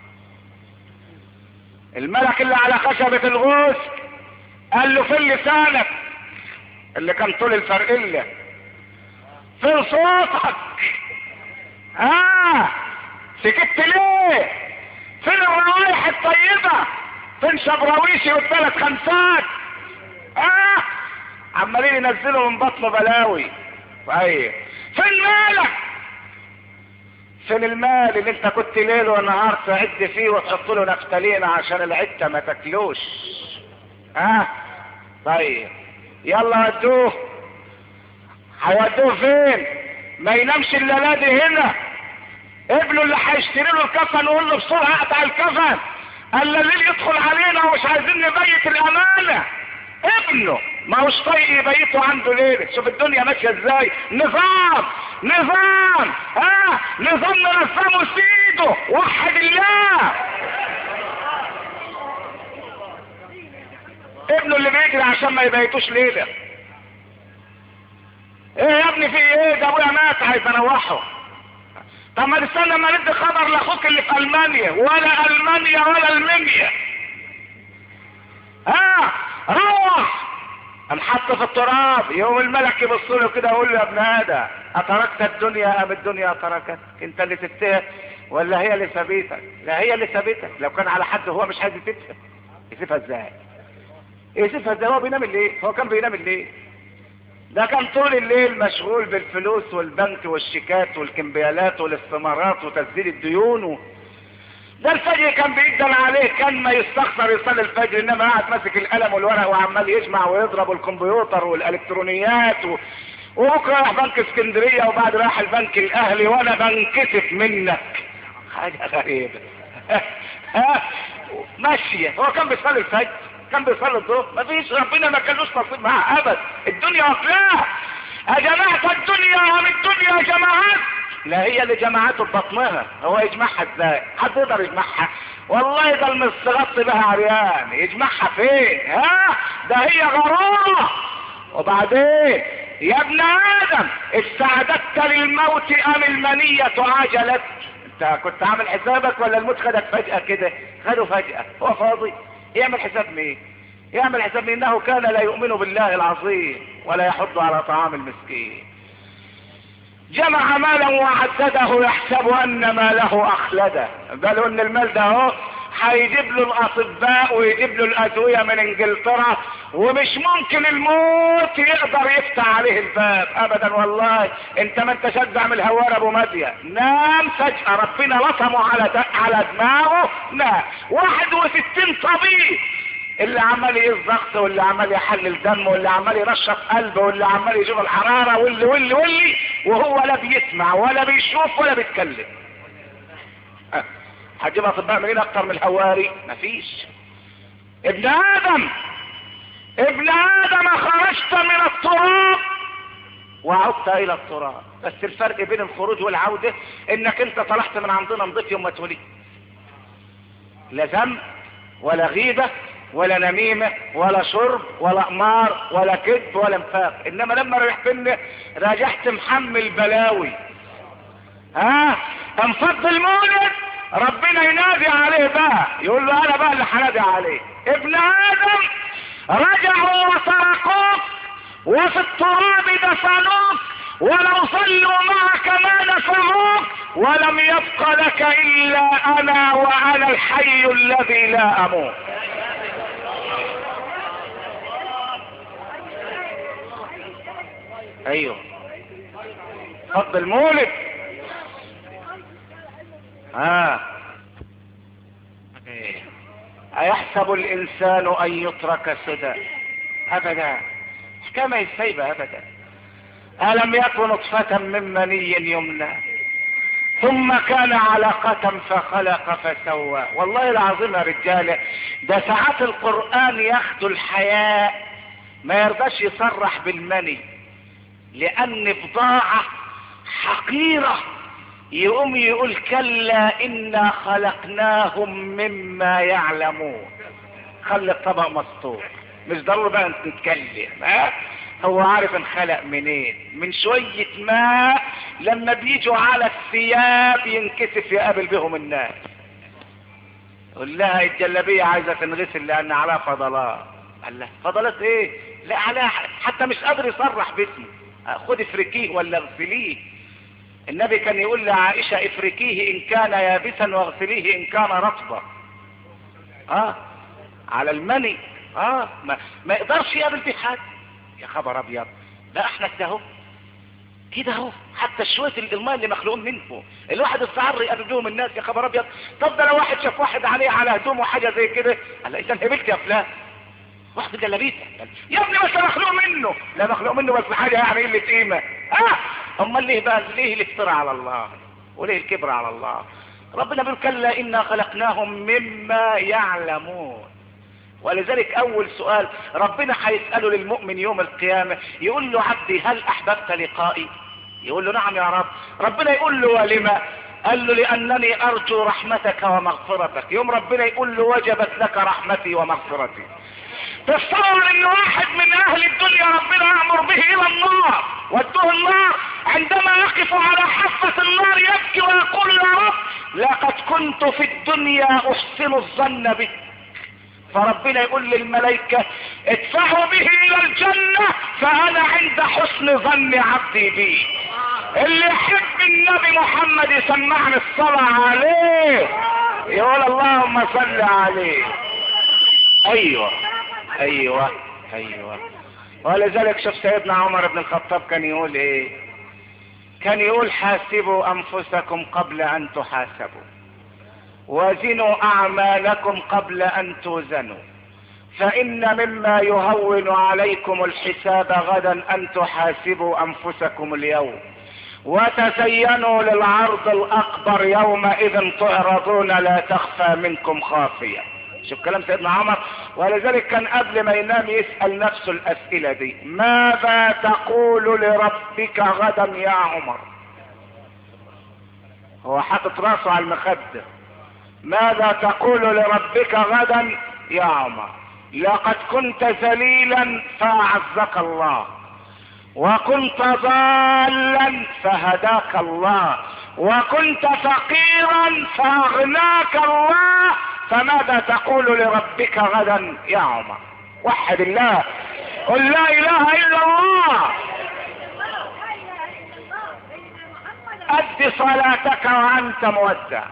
الملك اللي على خشبة الغوث قال له فين لسانك اللي كان طول الفرقلة، فين صوتك، اه سكت ليه، فين الروايح الطيبة، فين شبراويشي والثلاث خمسات، اه عمالين ينزلوا من بطنه بلاوي. ايوه فين مالك، فين المال اللي انت كنت ليل ونهار تعد فيه وتحط له نفتالين عشان العته ما تاكلوش. اه طيب يلا ودوه. هيودوه فين؟ ما ينامش الليله دي هنا. ابنه اللي هيشتري له الكفن يقول له بسرعه اقطع الكفن، قال الليل يدخل علينا ومش عايزين نبيت الامانه. ابنه ما هوش طايق يبيته عنده ليله. شوف الدنيا ماشيه ازاي. نظام نظام ها نظام نظمه سيده. وحد الله. ابنه اللي بيجري عشان ما يبيتوش ليله. ايه يا ابني في ايه؟ ده ابويا مات عايز انوحه. طب ما تستنى ما ندي خبر لاخوك اللي في المانيا. ولا المانيا ولا المنيا. ها روح. انحط في التراب. يوم الملك يبص له كده يقول له يا ابن ادم اتركت الدنيا ام الدنيا تركت؟ انت اللي تتهم ولا هي اللي سابتك؟ لا هي اللي سابتك. لو كان على حد هو مش عايز يسيبها يسيبها ازاي؟ يسيبها ازاي؟ هو بينام الليل. هو كان بينام الليل. ده كان طول الليل مشغول بالفلوس والبنك والشيكات والكمبيالات والاستمارات وتسديد الديون و... ده الفجر كان بيقدم عليه. كان ما يستخسر يصلي الفجر انما قاعد ماسك القلم والورق وعمال يجمع ويضرب الكمبيوتر والالكترونيات و... وبكره راح بنك اسكندريه وبعد راح البنك الاهلي وانا بنكسف منك. حاجه غريبه. ماشيه. هو كان بيصلي الفجر كان بيصلي الظهر. مفيش. ربنا ما كانوش نصيب معاه ابدا. الدنيا واكلاه. اجمعت الدنيا ومن الدنيا جماعات. لا هي اللي جماعته ببطنها. هو يجمعها ازاي؟ حد يقدر يجمعها؟ والله ده المستغط بها عريان. يجمعها فين؟ ها ده هي غرورة. وبعدين يا ابن ادم استعددت للموت ام المنية عجلت؟ انت كنت عامل حسابك ولا الموت خدك فجأة كده؟ خده فجأة. هو فاضي يعمل حساب مين؟ يعمل حساب مين؟ انه كان لا يؤمن بالله العظيم ولا يحض على طعام المسكين. جمع مالا وعدده يحسب ان ماله اخلده. قالوا ان المال ده اهو هيجيب له الاطباء ويجيب له الادويه من انجلترا ومش ممكن الموت يقدر يفتح عليه الباب ابدا. والله انت ما انت شجع من الهوار ابو ماديه. نام فجاه ربنا لطمه على على دماغه. نام. واحد وستين طبيب اللي عمال يقيس ضغط واللي عمال يحلل دم واللي عمال يرشف قلبه واللي عمال يشوف الحراره واللي واللي واللي وهو لا بيسمع ولا بيشوف ولا بيتكلم. أه. هتجيب اطباء منين اكتر من الهواري؟ مفيش. ابن ادم ابن ادم خرجت من التراب وعدت الى التراب. بس الفرق بين الخروج والعوده انك انت طلعت من عندنا نضيف يوم ما اتولدت. لا ذنب ولا غيبه ولا نميمة ولا شرب ولا قمار ولا كذب ولا نفاق. انما لما رجعت لنا رجعت محمل بلاوي. ها انفض المولد ربنا ينادي عليه بقى يقول له انا بقى اللي هنادي عليه. ابن ادم رجعوا وسرقوك وفي التراب دفنوك ولو صلوا معك ما نفعوك ولم يبق لك الا انا وانا الحي الذي لا اموت. ايوه فض المولد. ها ايه ايحسب الانسان ان يترك سدى؟ ابدا. كما يسيب ابدا. الم يكن نطفة من مني يمنى ثم كان علقة فخلق فسوى. والله العظيم يا رجاله ده ساعات القرآن ياخدوا الحياء ما يرضاش يصرح بالمني لان بضاعة حقيرة. يقوم يقول كلا انا خلقناهم مما يعلمون. خلي الطبق مسطور. مش ضروري بقى نتكلم. ها هو عارف انخلق منين. من شوية ماء لما بيجوا على الثياب ينكسف يقابل بهم الناس. قول لها الجلابية عايزة تنغسل لان عليها فضلات. قال لها فضلات ايه؟ لا عليها حتى مش قادر يصرح باسمه. خد افركيه ولا اغسليه. النبي كان يقول لعائشة افركيه ان كان يابسا واغسليه ان كان رطبا. اه على المني. اه ما, ما يقدرش يقابل بيه حد. يا خبر ابيض. لا احنا كده اهو كده اهو. حتى شويه الماء اللي مخلوقون منه الواحد استعر يقابل بيهم الناس. يا خبر ابيض. طب ده لو واحد شاف واحد عليه على هدومه حاجه زي كده قال اذا هبلت يا فلان. واحد جلابيته يا ابني بس مخلوق منه، لا مخلوق منه بس حاجه يعني قله قيمه. اه امال ليه بقى؟ ليه الافتراء على الله وليه الكبر على الله؟ ربنا بيقول كلا انا خلقناهم مما يعلمون. ولذلك اول سؤال ربنا هيسأله للمؤمن يوم القيامة يقول له عبدي هل احببت لقائي؟ يقول له نعم يا رب. ربنا يقول له ولما؟ قال له لانني ارجو رحمتك ومغفرتك. يوم ربنا يقول له وجبت لك رحمتي ومغفرتي. تصور ان واحد من اهل الدنيا ربنا يأمر به الى النار ودوه النار، عندما يقف على حافة النار يبكي ويقول يا رب لقد كنت في الدنيا احسن الظن بك. فربنا يقول للملائكة ادفعوا به الى الجنة فانا عند حسن ظن عبدي بي. اللي يحب النبي محمد يسمعني الصلاة عليه يقول اللهم صل عليه. ايوه ايوه ايوه. ولذلك شوف سيدنا عمر بن الخطاب كان يقول ايه؟ كان يقول حاسبوا انفسكم قبل ان تحاسبوا وزنوا اعمالكم قبل ان توزنوا، فان مما يهون عليكم الحساب غدا ان تحاسبوا انفسكم اليوم وتزينوا للعرض الاكبر يومئذ تعرضون لا تخفى منكم خافية. شوف كلام سيدنا عمر. ولذلك كان قبل ما ينام يسأل نفسه الاسئلة دي: ماذا تقول لربك غدا يا عمر؟ هو حاطط راسه على المخدة. ماذا تقول لربك غدا يا عمر؟ لقد كنت ذليلا فاعزك الله، وكنت ضالا فهداك الله، وكنت فقيرا فاغناك الله، فماذا تقول لربك غدا يا عمر؟ وحد الله، قل لا اله الا الله، ادي صلاتك وانت مودع.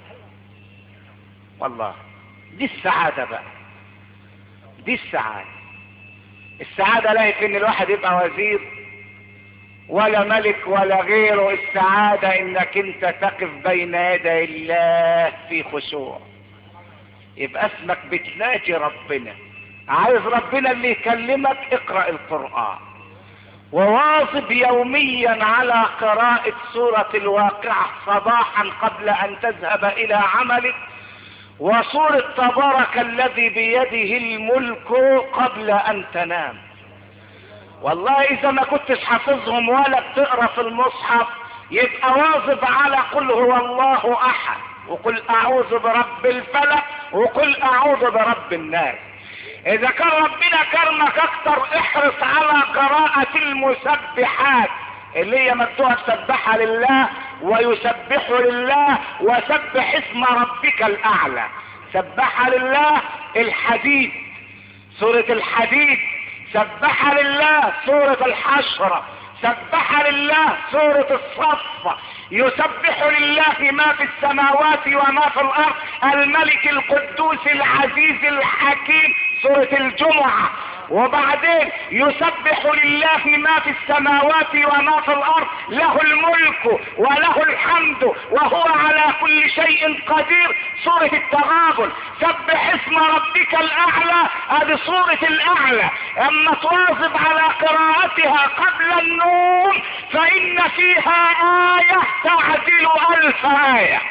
والله دي السعادة بقى، دي السعادة. السعادة لا يمكن الواحد يبقى وزير ولا ملك ولا غيره. السعادة انك انت تقف بين يدي الله في خشوع، يبقى اسمك بتناجي ربنا. عايز ربنا اللي يكلمك؟ اقرأ القرآن وواظب يوميا على قراءة سورة الواقعة صباحا قبل ان تذهب الى عملك، وسورة تبارك الذي بيده الملك قبل ان تنام. والله اذا ما كنتش حافظهم ولا بتقرأ في المصحف يبقى واظب على قل هو الله احد، وقل اعوذ برب الفلق، وقل اعوذ برب الناس. اذا كان ربنا كرمك اكتر احرص على قراءة المسبحات اللي هي مكتوبة سبح لله ويسبح لله وسبح اسم ربك الاعلى. سبح لله الحديد سورة الحديد، سبح لله سورة الحشرة، سبح لله سورة الصف، يسبح لله ما في السماوات وما في الارض الملك القدوس العزيز الحكيم سورة الجمعة. وبعدين يسبح لله ما في السماوات وما في الارض له الملك وله الحمد وهو على كل شيء قدير سورة التغابن. سبح اسم ربك الاعلى هذه سورة الاعلى. اما تواظب على قراءتها قبل النوم فان فيها آية تعدل الف آية.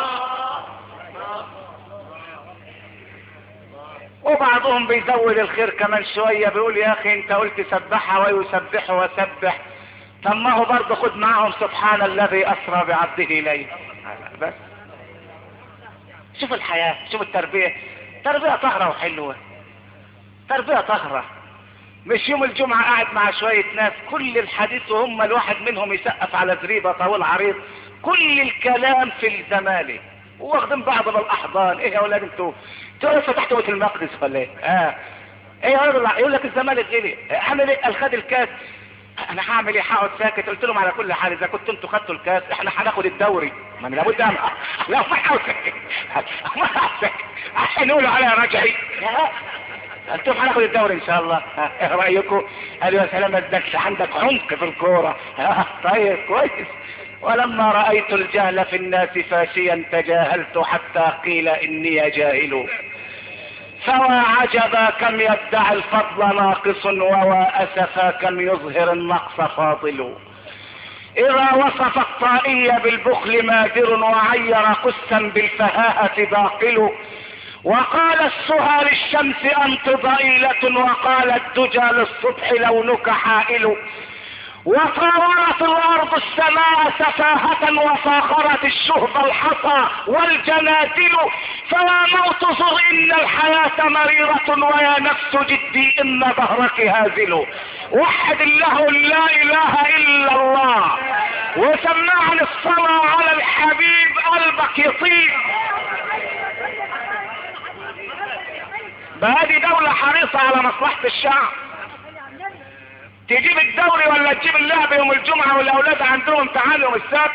وبعضهم بيزود الخير كمان شوية، بيقول يا اخي انت قلت سبحها ويسبح وسبح، طب ما هو برضه خد معهم سبحان الذي اسرى بعبده ليلا. بس شوف الحياة، شوف التربية، تربية طهرة وحلوة، تربية طهرة. مش يوم الجمعة قاعد مع شوية ناس كل الحديث وهم الواحد منهم يسقف على زريبة طويل عريض، كل الكلام في الزمالك واخدين بعض بالاحضان. ايه يا اولاد انتوا انتوا لسه تحت بيت المقدس ولا ايه؟ اه ايه يا راجل؟ يقول لك الزمالك غلي، عامل ايه؟ خد الكاس. انا هعمل ايه؟ هقعد ساكت. قلت لهم على كل حال اذا كنتوا انتوا خدتوا الكاس احنا هناخد الدوري، ما انا لابد لا ما هقعد ما هقعد عشان يقولوا عليها رجعي. قلت لهم هناخد الدوري ان شاء الله. ايه رايكم؟ قالوا يا سلام ادكش عندك عمق في الكوره. طيب كويس. ولما رأيت الجهل في الناس فاشيا تجاهلت حتى قيل اني جاهل. فوا عجبا كم يدعي الفضل ناقص ووا أسفا كم يظهر النقص فاضل. إذا وصف الطائي بالبخل مادر وعير قسا بالفهاهة باقل. وقال السهى للشمس أنت ضئيلة وقال الدجى للصبح لونك حائل. وطاورت الأرض السماء سفاهة وفاخرت الشهب الحصى والجنادل. فيا موت صغ إن الحياة مريرة ويا نفس جدي إن ظهرك هازل. وحد الله لا إله إلا الله وسمعني الصلاة على الحبيب قلبك يطيب. بهذه دولة حريصة على مصلحة الشعب. تجيب الدوري ولا تجيب اللعب يوم الجمعة والاولاد عندهم امتحان يوم السبت،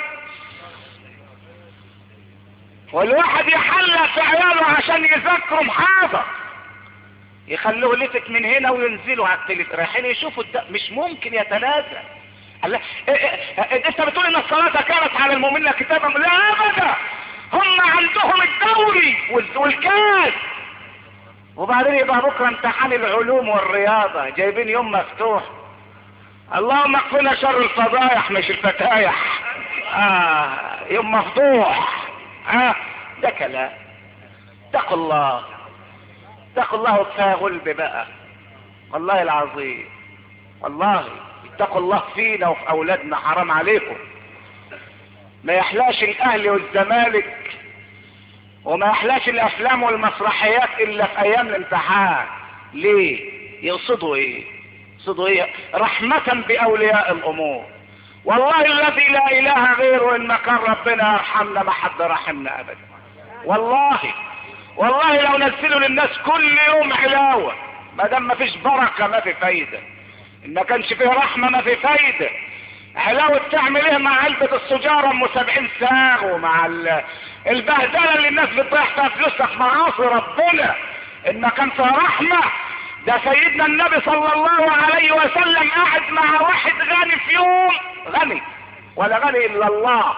والواحد يحلق في عياله عشان يذكروا محاضر، يخلوه لفت من هنا وينزلوا على التلفزيون رايحين يشوفوا الد... مش ممكن يتنازل. الله إيه إيه انت بتقول ان الصلاة كانت على المؤمنين كتابا؟ لا ابدا، هم عندهم الدوري والكاس، وبعدين يبقى بكره امتحان العلوم والرياضة جايبين يوم مفتوح. اللهم اكفنا شر الفضايح مش الفتايح. اه يوم مفتوح. اه ده كلام. اتقوا الله اتقوا الله وكفايه غلب بقى، والله العظيم والله اتقوا الله فينا وفي اولادنا، حرام عليكم. ما يحلاش الاهلي والزمالك وما يحلاش الافلام والمسرحيات الا في ايام الامتحان. ليه؟ يقصدوا ايه؟ يقصدوا ايه؟ رحمة باولياء الامور. والله الذي لا اله غيره ان كان ربنا يرحمنا ما حد رحمنا ابدا. والله والله لو نزلوا للناس كل يوم علاوة، ما دام ما فيش بركة ما في فايدة، ان ما كانش فيه رحمة ما في فايدة. علاوة تعمل ايه مع علبة السجارة ام سبعين ساغ ومع البهدلة اللي الناس بتضيع فيها فلوسها في معاصي ربنا؟ ان كان فيها رحمة. ده سيدنا النبي صلى الله عليه وسلم قاعد مع واحد غني في يوم، غني ولا غني الا الله،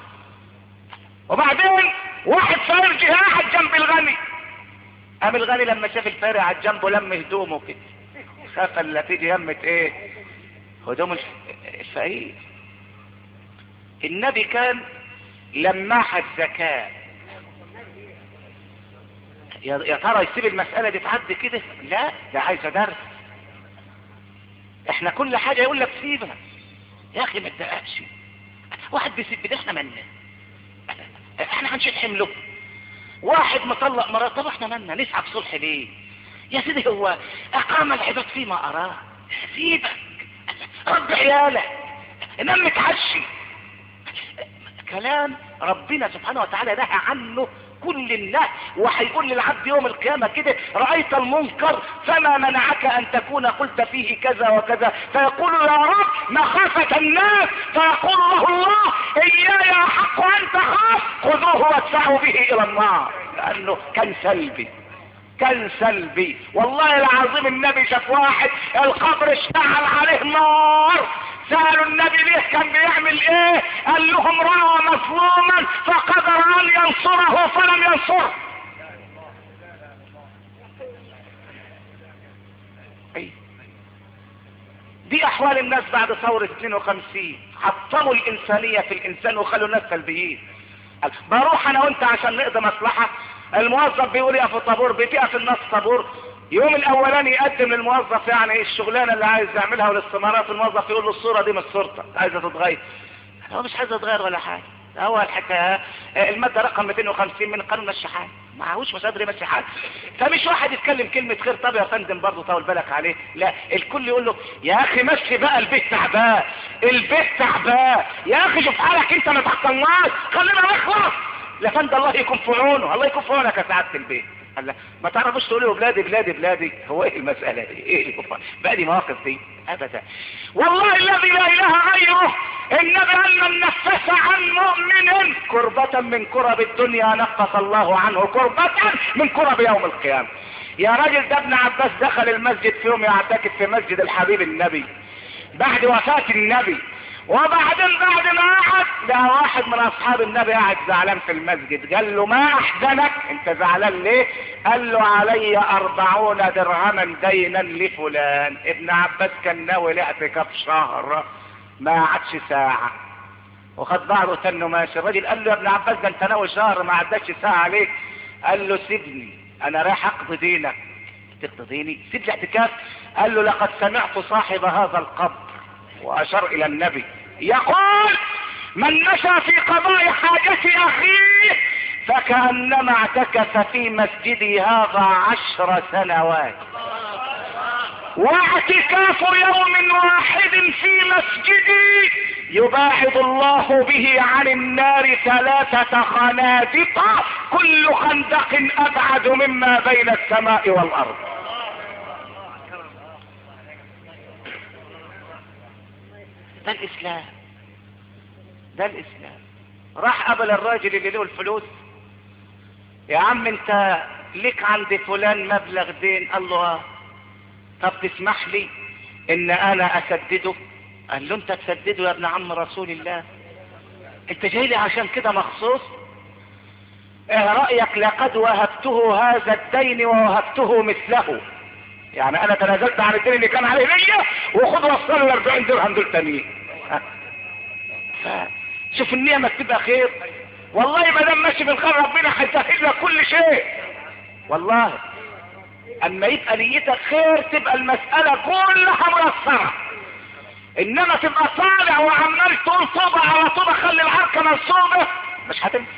وبعدين واحد فارجي قاعد جنب الغني. قام الغني لما شاف الفارق على جنبه لم هدومه كده، خاف الا تيجي يمة ايه؟ هدوم الفقير. النبي كان لماح الزكاة. يا ترى يسيب المسألة دي تعدي كده؟ لا، ده عايزة درس. احنا كل حاجة يقول لك سيبها يا اخي، ما تدققش. واحد بيسيب ده احنا مالنا، احنا هنشيل حمله. واحد مطلق مرات، طب احنا مالنا نسعى بصلح ليه يا سيدي؟ هو اقام العباد فيما اراه. سيبك، رب عيالك، انام متعشي. كلام ربنا سبحانه وتعالى نهى عنه كل النهي، وهيقول للعبد يوم القيامة كده: رأيت المنكر فما منعك ان تكون قلت فيه كذا وكذا، فيقول يا رب مخافة الناس، فيقول له الله: اياي احق ان تخاف، خذوه وادفعوا به الى النار. لانه كان سلبي، كان سلبي. والله العظيم النبي شاف واحد القبر اشتعل عليه نار، سألوا النبي ليه كان بيعمل ايه؟ قال لهم: رأى مظلوما فقدر ان ينصره فلم ينصره. اي دي احوال الناس بعد ثورة اثنين وخمسين، حطموا الانسانية في الانسان وخلوا الناس سلبيين. بروح انا وانت عشان نقضي مصلحة، الموظف بيقول يا في طابور، بتقف الناس طابور، يوم الاولاني يقدم للموظف يعني الشغلانه اللي عايز يعملها والاستمارات، الموظف يقول له الصوره دي مش صورتك، عايزه تتغير. هو مش عايز يتغير ولا حاجه، هو الحكايه الماده رقم مئتين وخمسين من قانون مشي حال، معهوش مش قادر يمشي حال. فمش واحد يتكلم كلمه خير: طب يا فندم برضه طول بالك عليه، لا، الكل يقول له: يا اخي مشي بقى، البيت تعبان، البيت تعبان يا اخي، شوف حالك انت، ما تعطلناش، خلينا نخلص. لا فندم الله يكون في عونه، الله يكون في عونك يا سعاده البيت. الله، ما تعرفوش تقولوا بلادي بلادي بلادي؟ هو ايه المسألة دي؟ ايه بقى دي مواقف دي؟ ابدا. والله الذي لا اله غيره النبي قال: من نفس عن مؤمن كربة من كرب الدنيا نفس الله عنه كربة من كرب يوم القيامة. يا راجل، ده ابن عباس دخل المسجد في يوم يعتكف في مسجد الحبيب النبي بعد وفاة النبي، وبعدين بعد ما قعد لقى واحد من اصحاب النبي قاعد زعلان في المسجد، قال له ما احزنك انت زعلان ليه؟ قال له علي اربعون درهما دينا لفلان. ابن عباس كان ناوي الاعتكاف شهر ما قعدش ساعة وخد بعضه تنه ماشي. الراجل قال له يا ابن عباس ده انت ناوي شهر ما عدتش ساعة عليك. قال له سيبني انا رايح اقضي دينك. تقضي ديني؟ سيب الاعتكاف. قال له لقد سمعت صاحب هذا القبر، واشار الى النبي يقول من مشى في قضاء حاجة اخيه فكأنما اعتكف في مسجدي هذا عشر سنوات، واعتكاف يوم واحد في مسجدي يباعد الله به عن النار ثلاثة خنادق كل خندق ابعد مما بين السماء والارض. ده الاسلام، ده الاسلام. راح قبل الراجل اللي له الفلوس، يا عم انت ليك عند فلان مبلغ دين. قال له اه. طب تسمح لي ان انا اسدده؟ قال له انت تسدده يا ابن عم رسول الله؟ انت جاي لي عشان كده مخصوص؟ ايه رأيك لقد وهبته هذا الدين ووهبته مثله، يعني انا تنازلت عن الدين اللي كان عليه ليا وخد وصله ل أربعين درهم دول تانيين. شوف النعمة تبقى خير. والله ما دام ماشي بالخير ربنا هيسهل لك كل شيء والله. اما يبقى نيتك خير تبقى المسألة كلها مرسرة، انما تبقى طالع وعمال تقول طوبة على طوبة خلي العركة منصوبة مش هتنفع.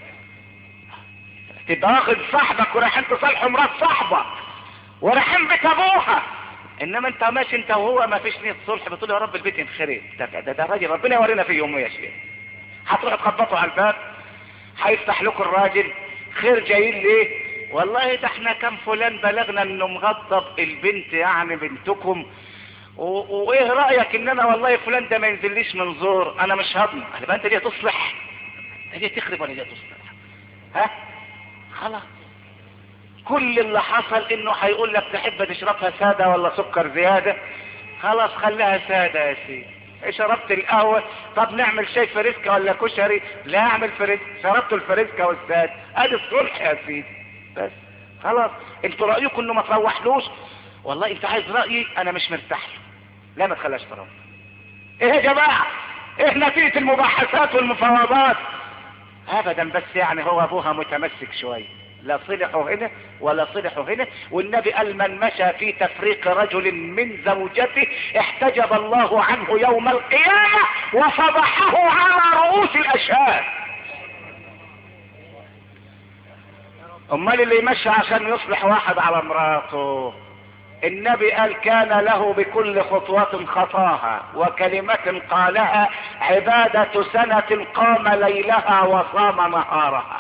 تبقى واخد صاحبك ورايحين تصالحوا مرات صاحبك ورايحين بيت ابوها، انما انت ماشي انت وهو ما فيش نية صلح بتقول يا رب البيت ينخرب. ده ده, ده راجل ربنا يورينا فيه يوم يا شيخ. هتروحوا تخبطوا على الباب هيفتح لكم الراجل خير جايين ليه؟ والله ده احنا كم فلان بلغنا انه مغضب البنت يعني بنتكم، وايه رأيك ان انا والله فلان ده ما ينزليش من زور انا مش هضم. يبقى انت دي تصلح؟ دي تخرب ولا دي تصلح؟ ها خلاص. كل اللي حصل انه هيقول لك تحب تشربها سادة ولا سكر زيادة، خلاص خليها سادة يا سيدي. شربت القهوة طب نعمل شاي فريسكا ولا كشري؟ لا اعمل فريسكا. شربت الفريسكا والساد ادي الصلح يا سيدي. بس خلاص انتوا رأيكم انه ما تروحلوش؟ والله انت عايز رأيي انا مش مرتاح له. لا ما تخلاش تروح. ايه يا جماعة ايه نتيجة المباحثات والمفاوضات؟ ابدا بس يعني هو ابوها متمسك شوية، لا صلحوا هنا ولا صلحوا هنا. والنبي قال من مشى في تفريق رجل من زوجته احتجب الله عنه يوم القيامة وفضحه على رؤوس الاشهاد. امال اللي يمشي عشان يصلح واحد على مراته؟ النبي قال كان له بكل خطوة خطاها وكلمة قالها عبادة سنة قام ليلها وصام نهارها.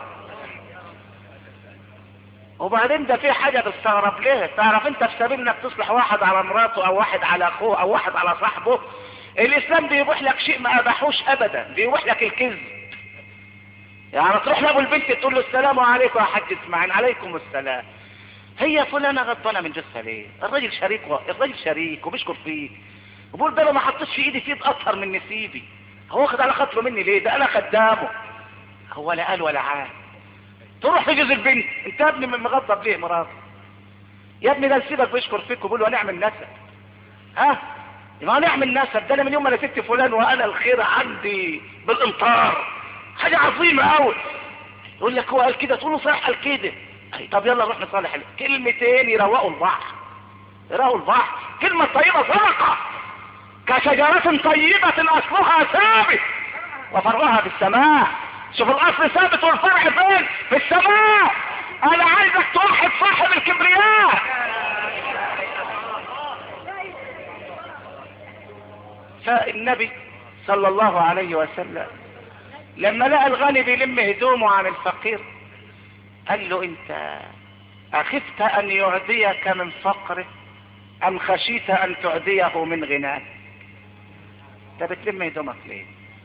وبعدين ده في حاجة تستغرب ليه؟ تعرف انت في سبيل انك تصلح واحد على مراته او واحد على اخوه او واحد على صاحبه، الاسلام بيبوح لك شيء ما اباحوش ابدا، بيبوح لك الكذب. يعني تروح لابو البنت تقول له السلام عليكم يا حاج اسماعيل. عليكم السلام. هي فلانة غضبانة من جثة ليه؟ الراجل شريك و... الراجل شريك وبيشكر فيك وبقول ده لو ما حطيتش في ايدي فيه اطهر من نسيبي. هو واخد على خاطره مني ليه؟ ده انا خدامه. هو لا قال ولا عاد. تروح تجوز البنت انت يا ابني مغضب ليه مراتك؟ يا ابني ده نسيبك بيشكر فيك وبيقول له هنعمل نسب. ها؟ يبقى هنعمل نسب. ده انا من يوم ما انا ست فلان وانا الخير عندي بالامطار. حاجة عظيمة قوي. يقول لك هو قال كده تقول له صح قال كده. طب يلا نروح نصالح. كلمتين يروقوا البحر، يروقوا البحر. كلمة طيبة صدقة كشجرة طيبة اصلها ثابت وفرعها في السماء. شوف الاصل ثابت والفرع فين؟ في السماء. انا عايزك توحد صاحب الكبرياء. فالنبي صلى الله عليه وسلم لما لقى الغني بيلم هدومه عن الفقير قال له انت اخفت ان يعديك من فقره ام خشيت ان تعديه من غناه؟ انت بتلم هدومك ليه؟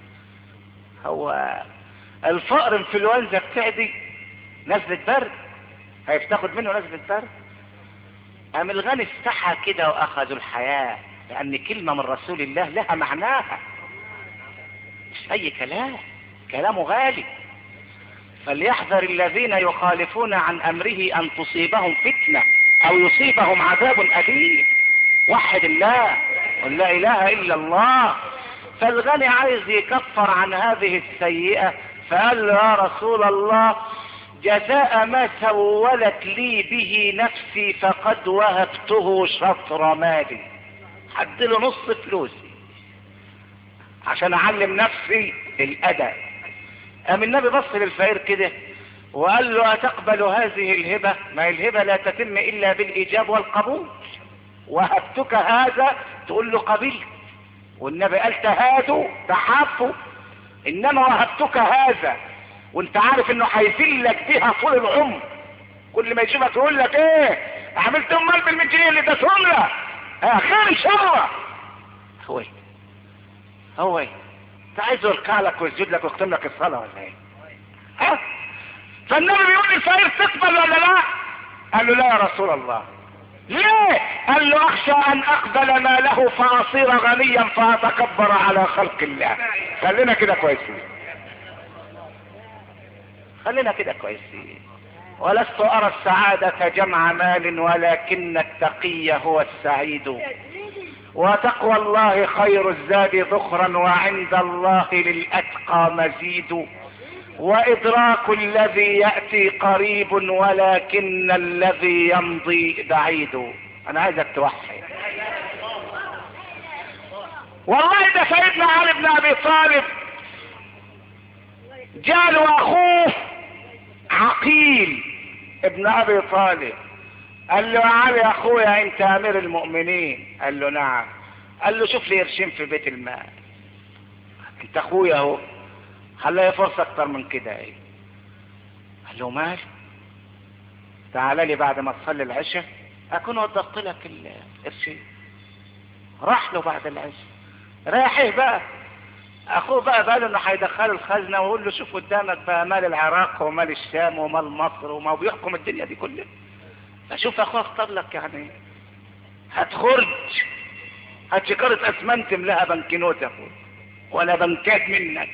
هو الفقر انفلونزا بتعدي نزلة برد هيفتاخد منه نزلة برد؟ ام الغني استحى كده واخذوا الحياة لان كلمة من رسول الله لها معناها. مش اي كلام، كلامه غالي. فليحذر الذين يخالفون عن امره ان تصيبهم فتنة او يصيبهم عذاب اليم. وحد الله، قل لا اله الا الله. فالغني عايز يكفر عن هذه السيئة، فقال له يا رسول الله جزاء ما سولت لي به نفسي فقد وهبته شطر مالي، حد له نص فلوسي عشان اعلم نفسي الادب. قام النبي بص للفقير كده وقال له اتقبل هذه الهبة؟ ما الهبة لا تتم الا بالايجاب والقبول. وهبتك هذا تقول له قبلت، والنبي قال تهادوا تحافوا، انما وهبتك هذا وانت عارف انه هيذلك بيها طول العمر. كل ما يشوفك يقول لك ايه عملت امال بالمية جنيه اللي اديتهم لك؟ خير ان شاء الله. هو ايه هو ايه انت عايزه يركع لك ويسجد لك ويختم لك الصلاه ولا ايه؟ ها؟ فالنبي بيقول للفقير تقبل ولا لا؟ قال له لا يا رسول الله. ليه؟ قال له اخشى ان اقبل ماله فاصير غنيا فاتكبر على خلق الله. خلينا كده كويسين، خلينا كده كويسين. ولست ارى السعادة جمع مال ولكن التقي هو السعيد، وتقوى الله خير الزاد ذخرا وعند الله للاتقى مزيد، وادراك الذي يأتي قريب ولكن الذي يمضي بعيد. انا عايزك توحي. والله ده سيدنا علي بن ابي طالب جاله اخوه عقيل ابن ابي طالب، قال له يا علي يا اخويا انت امير المؤمنين. قال له نعم. قال له شوف لي قرشين في بيت المال، انت اخويا اهو، خلي فرصة اكتر من كده. ايه؟ قال له مال، تعال لي بعد ما تصلي العشاء اكون وضفت لك القرشين. راح له بعد العشاء، رايح ايه بقى؟ اخوه بقى قال انه هيدخله الخزنه ويقول له شوف قدامك بقى مال العراق ومال الشام ومال مصر وما بيحكم الدنيا دي كلها. فشوف اخوه اختار لك يعني هتخرج هات شكارة اسمنت ملاها بنكنوت يا اخويا ولا بنكات منك.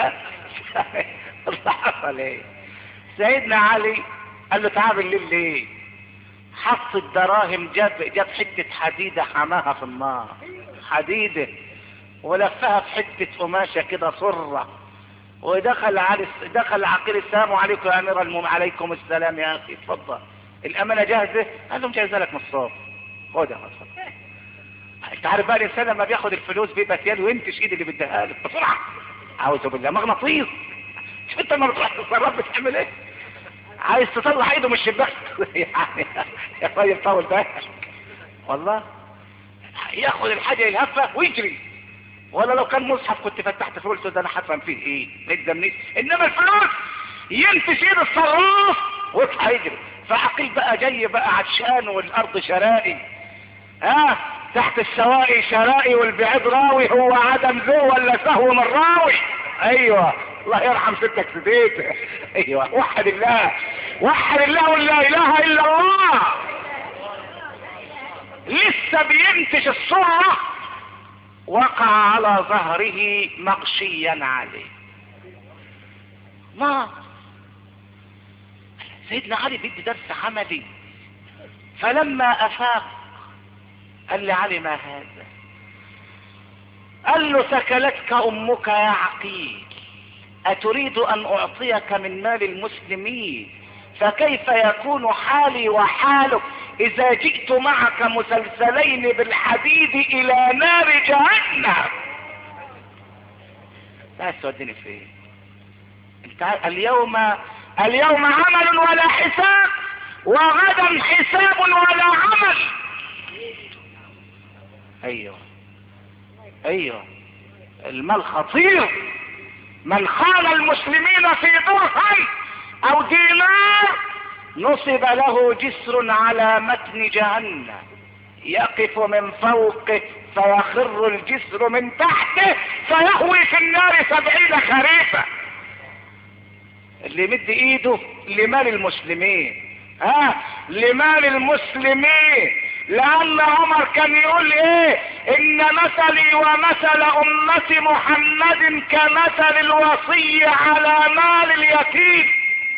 الله حصل ايه؟ سيدنا علي قال له تعال بالليل ليه؟ حط الدراهم، جاب جاب حته حديده حماها في النار، حديده، ولفها في حته قماشه كده صره، ودخل علي دخل عقيل السلام عليكم يا امير المؤمنين. عليكم السلام يا اخي اتفضل، الامانه جاهزه؟ قال له مجهزه لك من الصبح، خدها اتفضل. انت عارف بقى الانسان لما بياخد الفلوس بيبقى تيال وينتش ايد اللي بيديها له بسرعه، اعوذ بالله، مغناطيس. شوف انت لما بتروح تتصرف بتعمل ايه؟ عايز تطلع ايده من الشباك يعني يا طيب طول بالك والله. ياخد الحاجه يلهفها ويجري، ولا لو كان مصحف كنت فتحت فيه قلت ده انا هفهم فيه ايه ندى منين، انما الفلوس ينتش ايد الصراف ويطلع يجري. فعقيل بقى جاي بقى عطشان والارض شرائي، ها آه تحت السوائي شرائي والبعيد راوي، هو عدم ذو ولا سهو من راوي. ايوه الله يرحم ستك سديت. ايوه وحد الله، وحد الله ولا اله الا الله. لسه بينتج الصورة وقع على ظهره مغشيا عليه. ما سيدنا علي بيدي درس عملي، فلما افاق قال لي علي ما هذا؟ قال له ثكلتك امك يا عقيل، اتريد ان اعطيك من مال المسلمين؟ فكيف يكون حالي وحالك اذا جئت معك مسلسلين بالحديد الى نار جهنم؟ لا توديني فين انت؟ اليوم اليوم عمل ولا حساب، وغدا حساب ولا عمل. ايوه ايوه المال خطير. من خان المسلمين في درهم او دينار نصب له جسر على متن جهنم، يقف من فوقه فيخر الجسر من تحته فيهوي في النار سبعين خريفا. اللي يمد ايده لمال المسلمين، ها آه لمال المسلمين، لان عمر كان يقول ايه؟ ان مثلي ومثل امة محمد كمثل الوصي على مال اليتيم.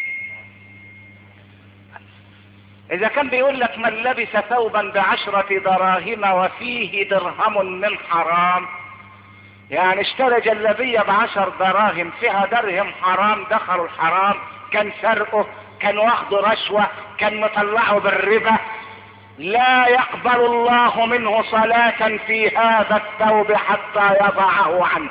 اذا كان بيقول لك من لبس ثوبا بعشرة دراهم وفيه درهم من حرام، يعني اشترى جلابية بعشر دراهم فيها درهم حرام، دخلوا الحرام، كان سرقه، كان واخده رشوة، كان مطلعه بالربا، لا يقبل الله منه صلاة في هذا الثوب حتى يضعه عنه.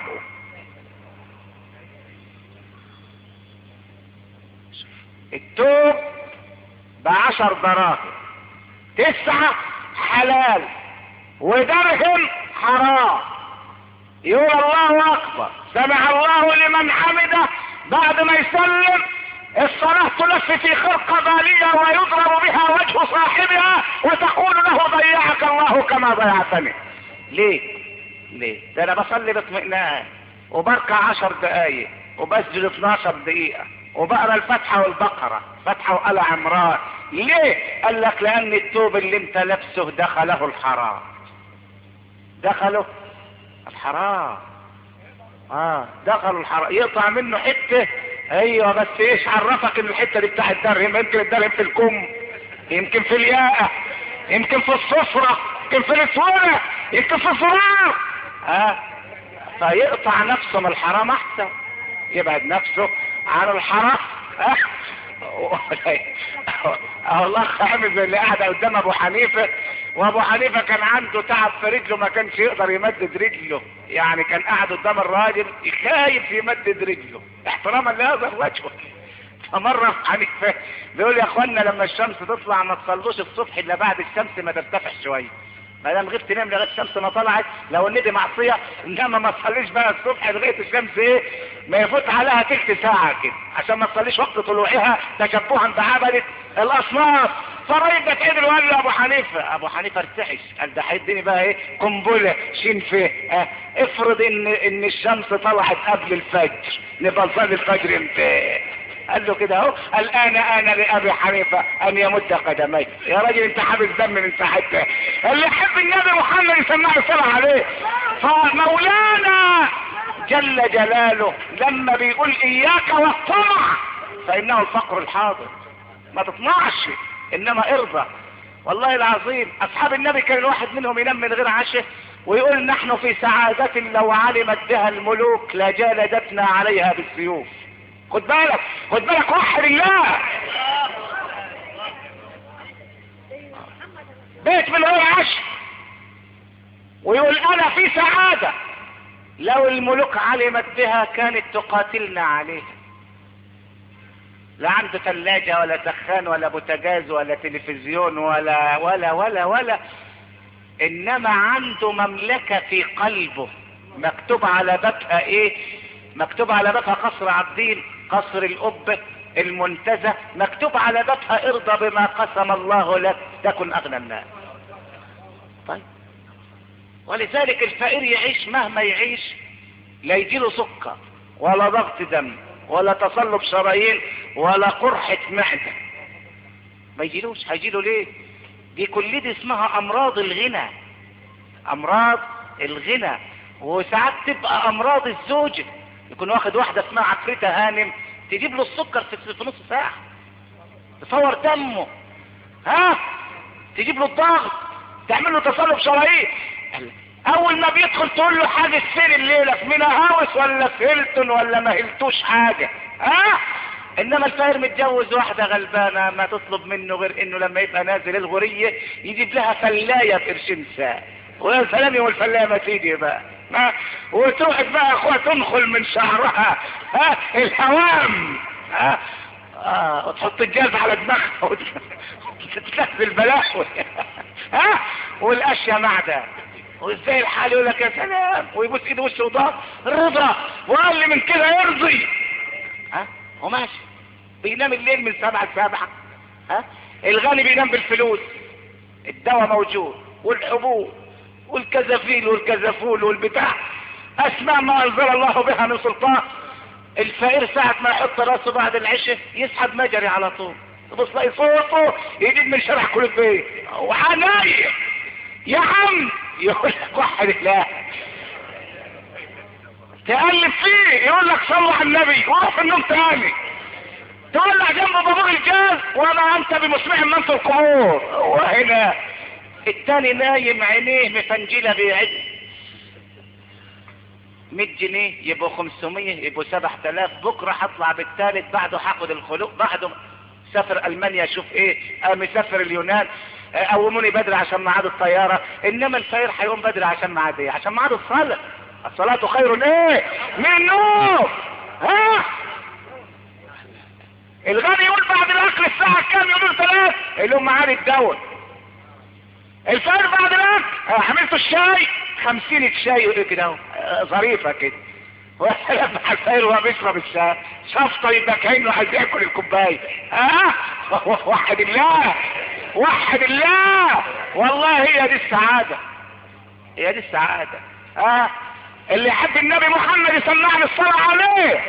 الثوب بعشر دراهم، تسعة حلال ودرهم حرام، يقول الله اكبر سمع الله لمن حمده، بعد ما يسلم الصلاة تلف في خرقة بالية ويضرب بها وجه صاحبها وتقول له ضيعك الله كما ضيعتني. ليه؟ ليه؟ ده انا بصلي باطمئنان وبركع عشر دقايق وبسجد اتناشر دقيقة وبقرا الفاتحة والبقرة، فتحة وآل عمران. ليه؟ قال لك لان الثوب اللي انت لابسه دخله الحرام، دخله الحرام. اه دخلوا الحرام، يقطع منه حته. ايوه بس ايش عرفك ان الحته دي بتاع الدرهم؟ يمكن الدرهم في الكم، يمكن في الياقه، يمكن في الصفرة، يمكن في الاسوره، يمكن في الصراع. اه فيقطع نفسه من الحرام احسن، يبعد نفسه عن الحرام. اه الله عامل زي اللي قاعد قدام ابو حنيفه، وابو حنيفه كان عنده تعب في رجله ما كانش يقدر يمدد رجله، يعني كان قاعد قدام الراجل خايف يمدد رجله احتراما لهذا الرجل. فمره ابو حنيفه بيقول يا اخوانا لما الشمس تطلع ما تصلوش الصبح الا بعد الشمس ما ترتفع شويه، ما دام غبت نام لغايه الشمس ما طلعت لو الندي معصيه، انما ما تصليش بقى الصبح لغايه الشمس ايه ما يفوت عليها تلت ساعه كده، عشان ما تصليش وقت طلوعها تشبها بعبده الاصنام. فالراجل ده اتعدل وقال له ابو حنيفه، ابو حنيفه ارتعش قال ده هيديني بقى ايه قنبله شين فيه. اه افرض ان ان الشمس طلعت قبل الفجر، نبقى نصلي الفجر امتى؟ قال له كده اهو، الان انا لابي حنيفه ان يمد قدميه. يا راجل انت حابس دم من ساعتها، اللي يحب النبي محمد يسمع الصلاه عليه. فمولانا جل جلاله لما بيقول اياك والطمع فانه الفقر الحاضر، ما تطمعش انما ارضى. والله العظيم اصحاب النبي كان الواحد منهم ينام من غير عشاء ويقول نحن في سعادة لو علمت بها الملوك لجالدتنا عليها بالسيوف. خد بالك خد بالك وحد الله، بيت من غير عشاء ويقول انا في سعادة لو الملوك علمت بها كانت تقاتلنا عليها. لا عنده ثلاجة ولا سخان ولا بوتاجاز ولا تلفزيون ولا ولا ولا ولا انما عنده مملكة في قلبه مكتوب على بابها ايه؟ مكتوب على بابها قصر عابدين، قصر القبة، المنتزه، مكتوب على بابها ارضى بما قسم الله لك تكن اغنى الناس. طيب ولذلك الفقير يعيش مهما يعيش لا يجيله سكر ولا ضغط دم ولا تصلب شرايين ولا قرحة معدة، ما يجيلوش. هيجيله ليه؟ دي كل دي اسمها امراض الغنى، امراض الغنى. وساعات تبقى امراض الزوجة، يكون واخد واحدة اسمها عفريتة هانم تجيب له السكر في نص ساعة، تصور دمه، ها تجيب له الضغط، تعمل له تصلب شرايين. اول ما بيدخل تقول له حاجة فين الليلة، في مينا هاوس ولا في هيلتون ولا ما هلتوش حاجة، ها. انما الفقير متجوز واحدة غلبانة ما تطلب منه غير انه لما يبقى نازل الغرية يجيب لها فلاية بقرشين ساعة، ويا سلام يوم الفلاية ما تيجي بقى، ها، وتروح بقى اخوها تنخل من شعرها ها الهوام، ها اه وتحط الجاز على دماغها وتتلف البلاوي ها والاشياء معدة. وازاي الحال يقول لك يا سلام ويبوس ايده وشه وضهر رضا، وقال لي من كده يرضي، ها وماشي بينام الليل من سبعة لسبعة. ها الغني بينام بالفلوس، الدواء موجود والحبوب والكزافيل والكزافول والبتاع، اسماء ما انزل الله بها من سلطان. الفقير ساعة ما يحط راسه بعد العشاء يسحب مجري على طول، تبص لاقي صوته يجيب من شارع كل البيت وحنايم. يا عم يقول لك وحد الله، تقلب فيه يقول لك صلوا على النبي وروح في النوم تاني، تولع جنب بابور الجاز وما انت بمسمع من في القبور. وهنا التاني نايم عينيه مفنجله بيعد مية جنيه يبقوا خمسمية يبقوا سبعة آلاف، بكره هطلع بالثالث، بعده هاخد الخلوق، بعده سافر المانيا اشوف ايه، مسافر اليونان، قوموني بدري عشان ميعاد الطياره. انما الفقير هيقوم بدري عشان ميعاد ايه؟ عشان ميعاد الصلاه. الصلاه خير ايه من النوم. ها الغني يقول بعد الاكل الساعه كام؟ يقولوا ثلاث، يقول لهم ميعاد الدواء. الفقير بعد الاكل عملت الشاي خمسين شاي كده ظريفه كده، ولما الفقير وهو بيشرب الشاي شفطه يبقى كانه عايز ياكل الكوبايه. اه وحد الله وحد الله، والله هي دي السعاده، هي دي السعاده. اه اللي يحب النبي محمد يسمعني الصلاه عليه.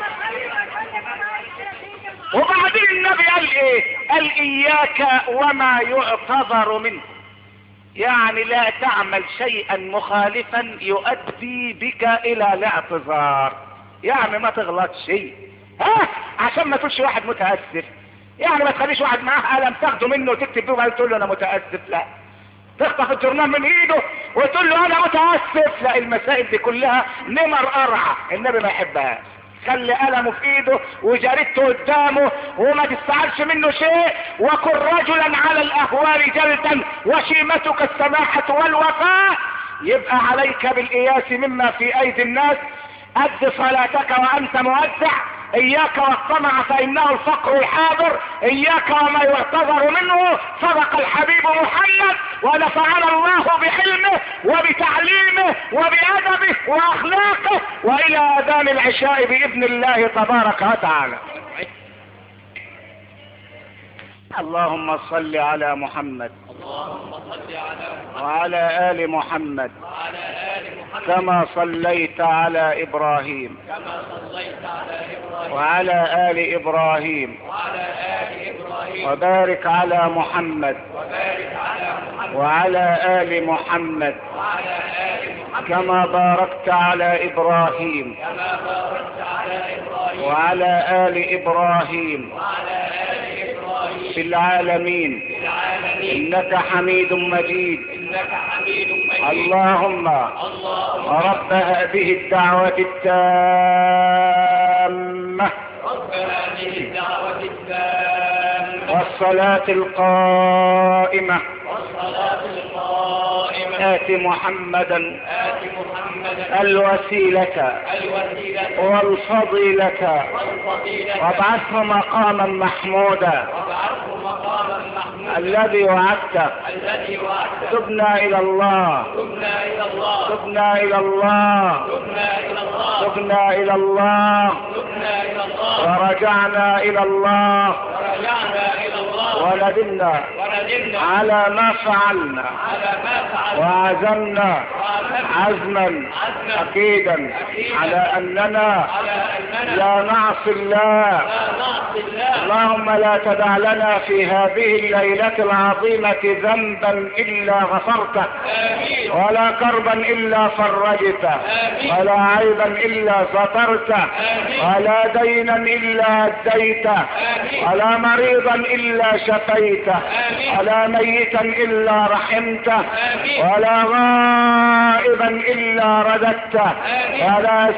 وبعدين النبي قال ايه؟ قال اياك وما يعتذر منه، يعني لا تعمل شيئا مخالفا يؤدي بك الى الاعتذار، يعني ما تغلط شيء. ها عشان ما تقولش واحد متاسف، يعني ما تخليش واحد معاه قلم تاخده منه وتكتب بيه وبعدين تقول له انا متاسف، لا تخطف الجرنان من ايده وتقول له انا متاسف، لا المسائل دي كلها نمر قرعه النبي ما يحبهاش. خلي قلمه في ايده وجريدته قدامه وما تستعرش منه شيء، وكن رجلا على الاهوال جلدا وشيمتك السماحة والوفاء. يبقى عليك بالاياس مما في ايدي الناس، اد صلاتك وانت مودع، اياك والطمع فانه الفقر الحاضر، اياك وما يعتذر منه. صدق الحبيب محمد ونفعنا الله بحلمه وبتعليمه وبأدبه واخلاقه، والى اذان العشاء باذن الله تبارك وتعالى. اللهم صل على محمد وعلى آل محمد كما صليت على إبراهيم وعلى آل إبراهيم وبارك على محمد وعلى آل محمد كما باركت على إبراهيم وعلى آل إبراهيم في العالمين إنك حميد مجيد. اللهم رب هذه الدعوة التامة والصلاة القائمة آت محمدا الوسيلة والفضيلة وابعثه مقاما محمودا الذي وعدته. تبنا إلى الله تبنا إلى الله تبنا إلى الله ورجعنا إلى الله وندمنا على ما فعلنا وعزمنا عزما أكيدا على أننا لا نعصي الله. اللهم لا تدع لنا في هذه الليلة العظيمة ذنبا إلا غفرته، ولا كربا إلا فرجته، ولا عيبا إلا سترته، ولا دينا إلا أديته، ولا مريضا إلا شفيته، ولا ميتا إلا رحمته، ولا غائبا إلا رددته، ولا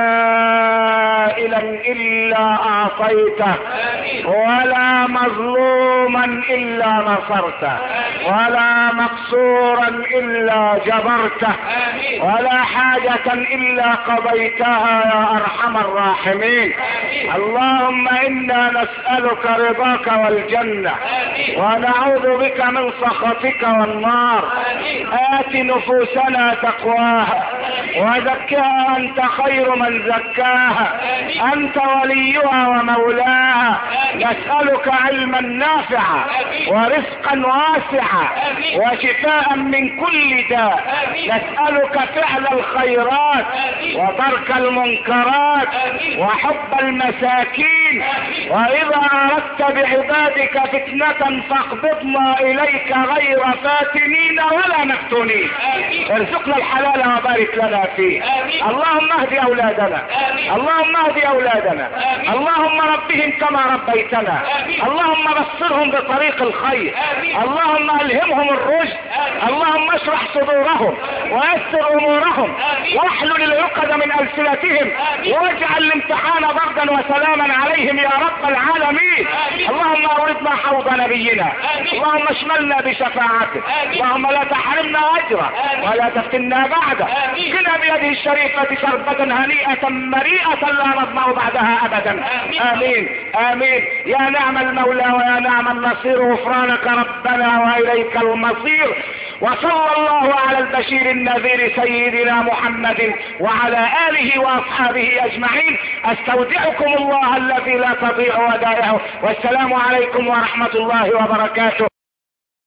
سائلا إلا أعطيته، ولا مظلوما إلا نصرته، ولا مقصورا إلا جبرته، ولا حاجة إلا قضيتها يا أرحم الراحمين. اللهم إنا نسألك رضاك والجنة ونعوذ بك من سخطك والنار. آت نفوسنا تقواها وزكها أنت خير من زكاها، أنت وليها ومولاها. نسألك علما نافعا ورزقا واسعا وشفاء من كل داء الهدى. نسألك فعل الخيرات وترك المنكرات وحب المساكين، وإذا أردت بعبادك فتنة فاقبضنا إليك غير فاتنين ولا مفتونين. ارزقنا الحلال وبارك لنا فيه. اللهم اهد أولادنا، اللهم اهد أولادنا، اللهم ربهم كما ربيتنا، اللهم بصرهم بطريق الخير، اللهم ألهمهم الرشد، اللهم اشرح صدورهم ويسر أمورهم واحلل العقد من ألسنتهم واجعل الامتحان بردا وسلاما عليهم يا رب العالمين. اللهم أوردنا حوض نبينا، اللهم اشملنا بشفاعته، اللهم لا تحرمنا أجره ولا تفتنا بعده. قنا بيده الشريفة شربة هنيئة مريئة لا نظمأ بعدها أبدا. آمين آمين. يا نعم المولى ويا نعم النصير، غفرانك ربنا وإليك المصير. وصلى الله على البشير النذير سيدنا محمد وعلى آله وأصحابه أجمعين. استودعكم الله الذي لا تضيع ودائعه، والسلام عليكم ورحمة الله وبركاته.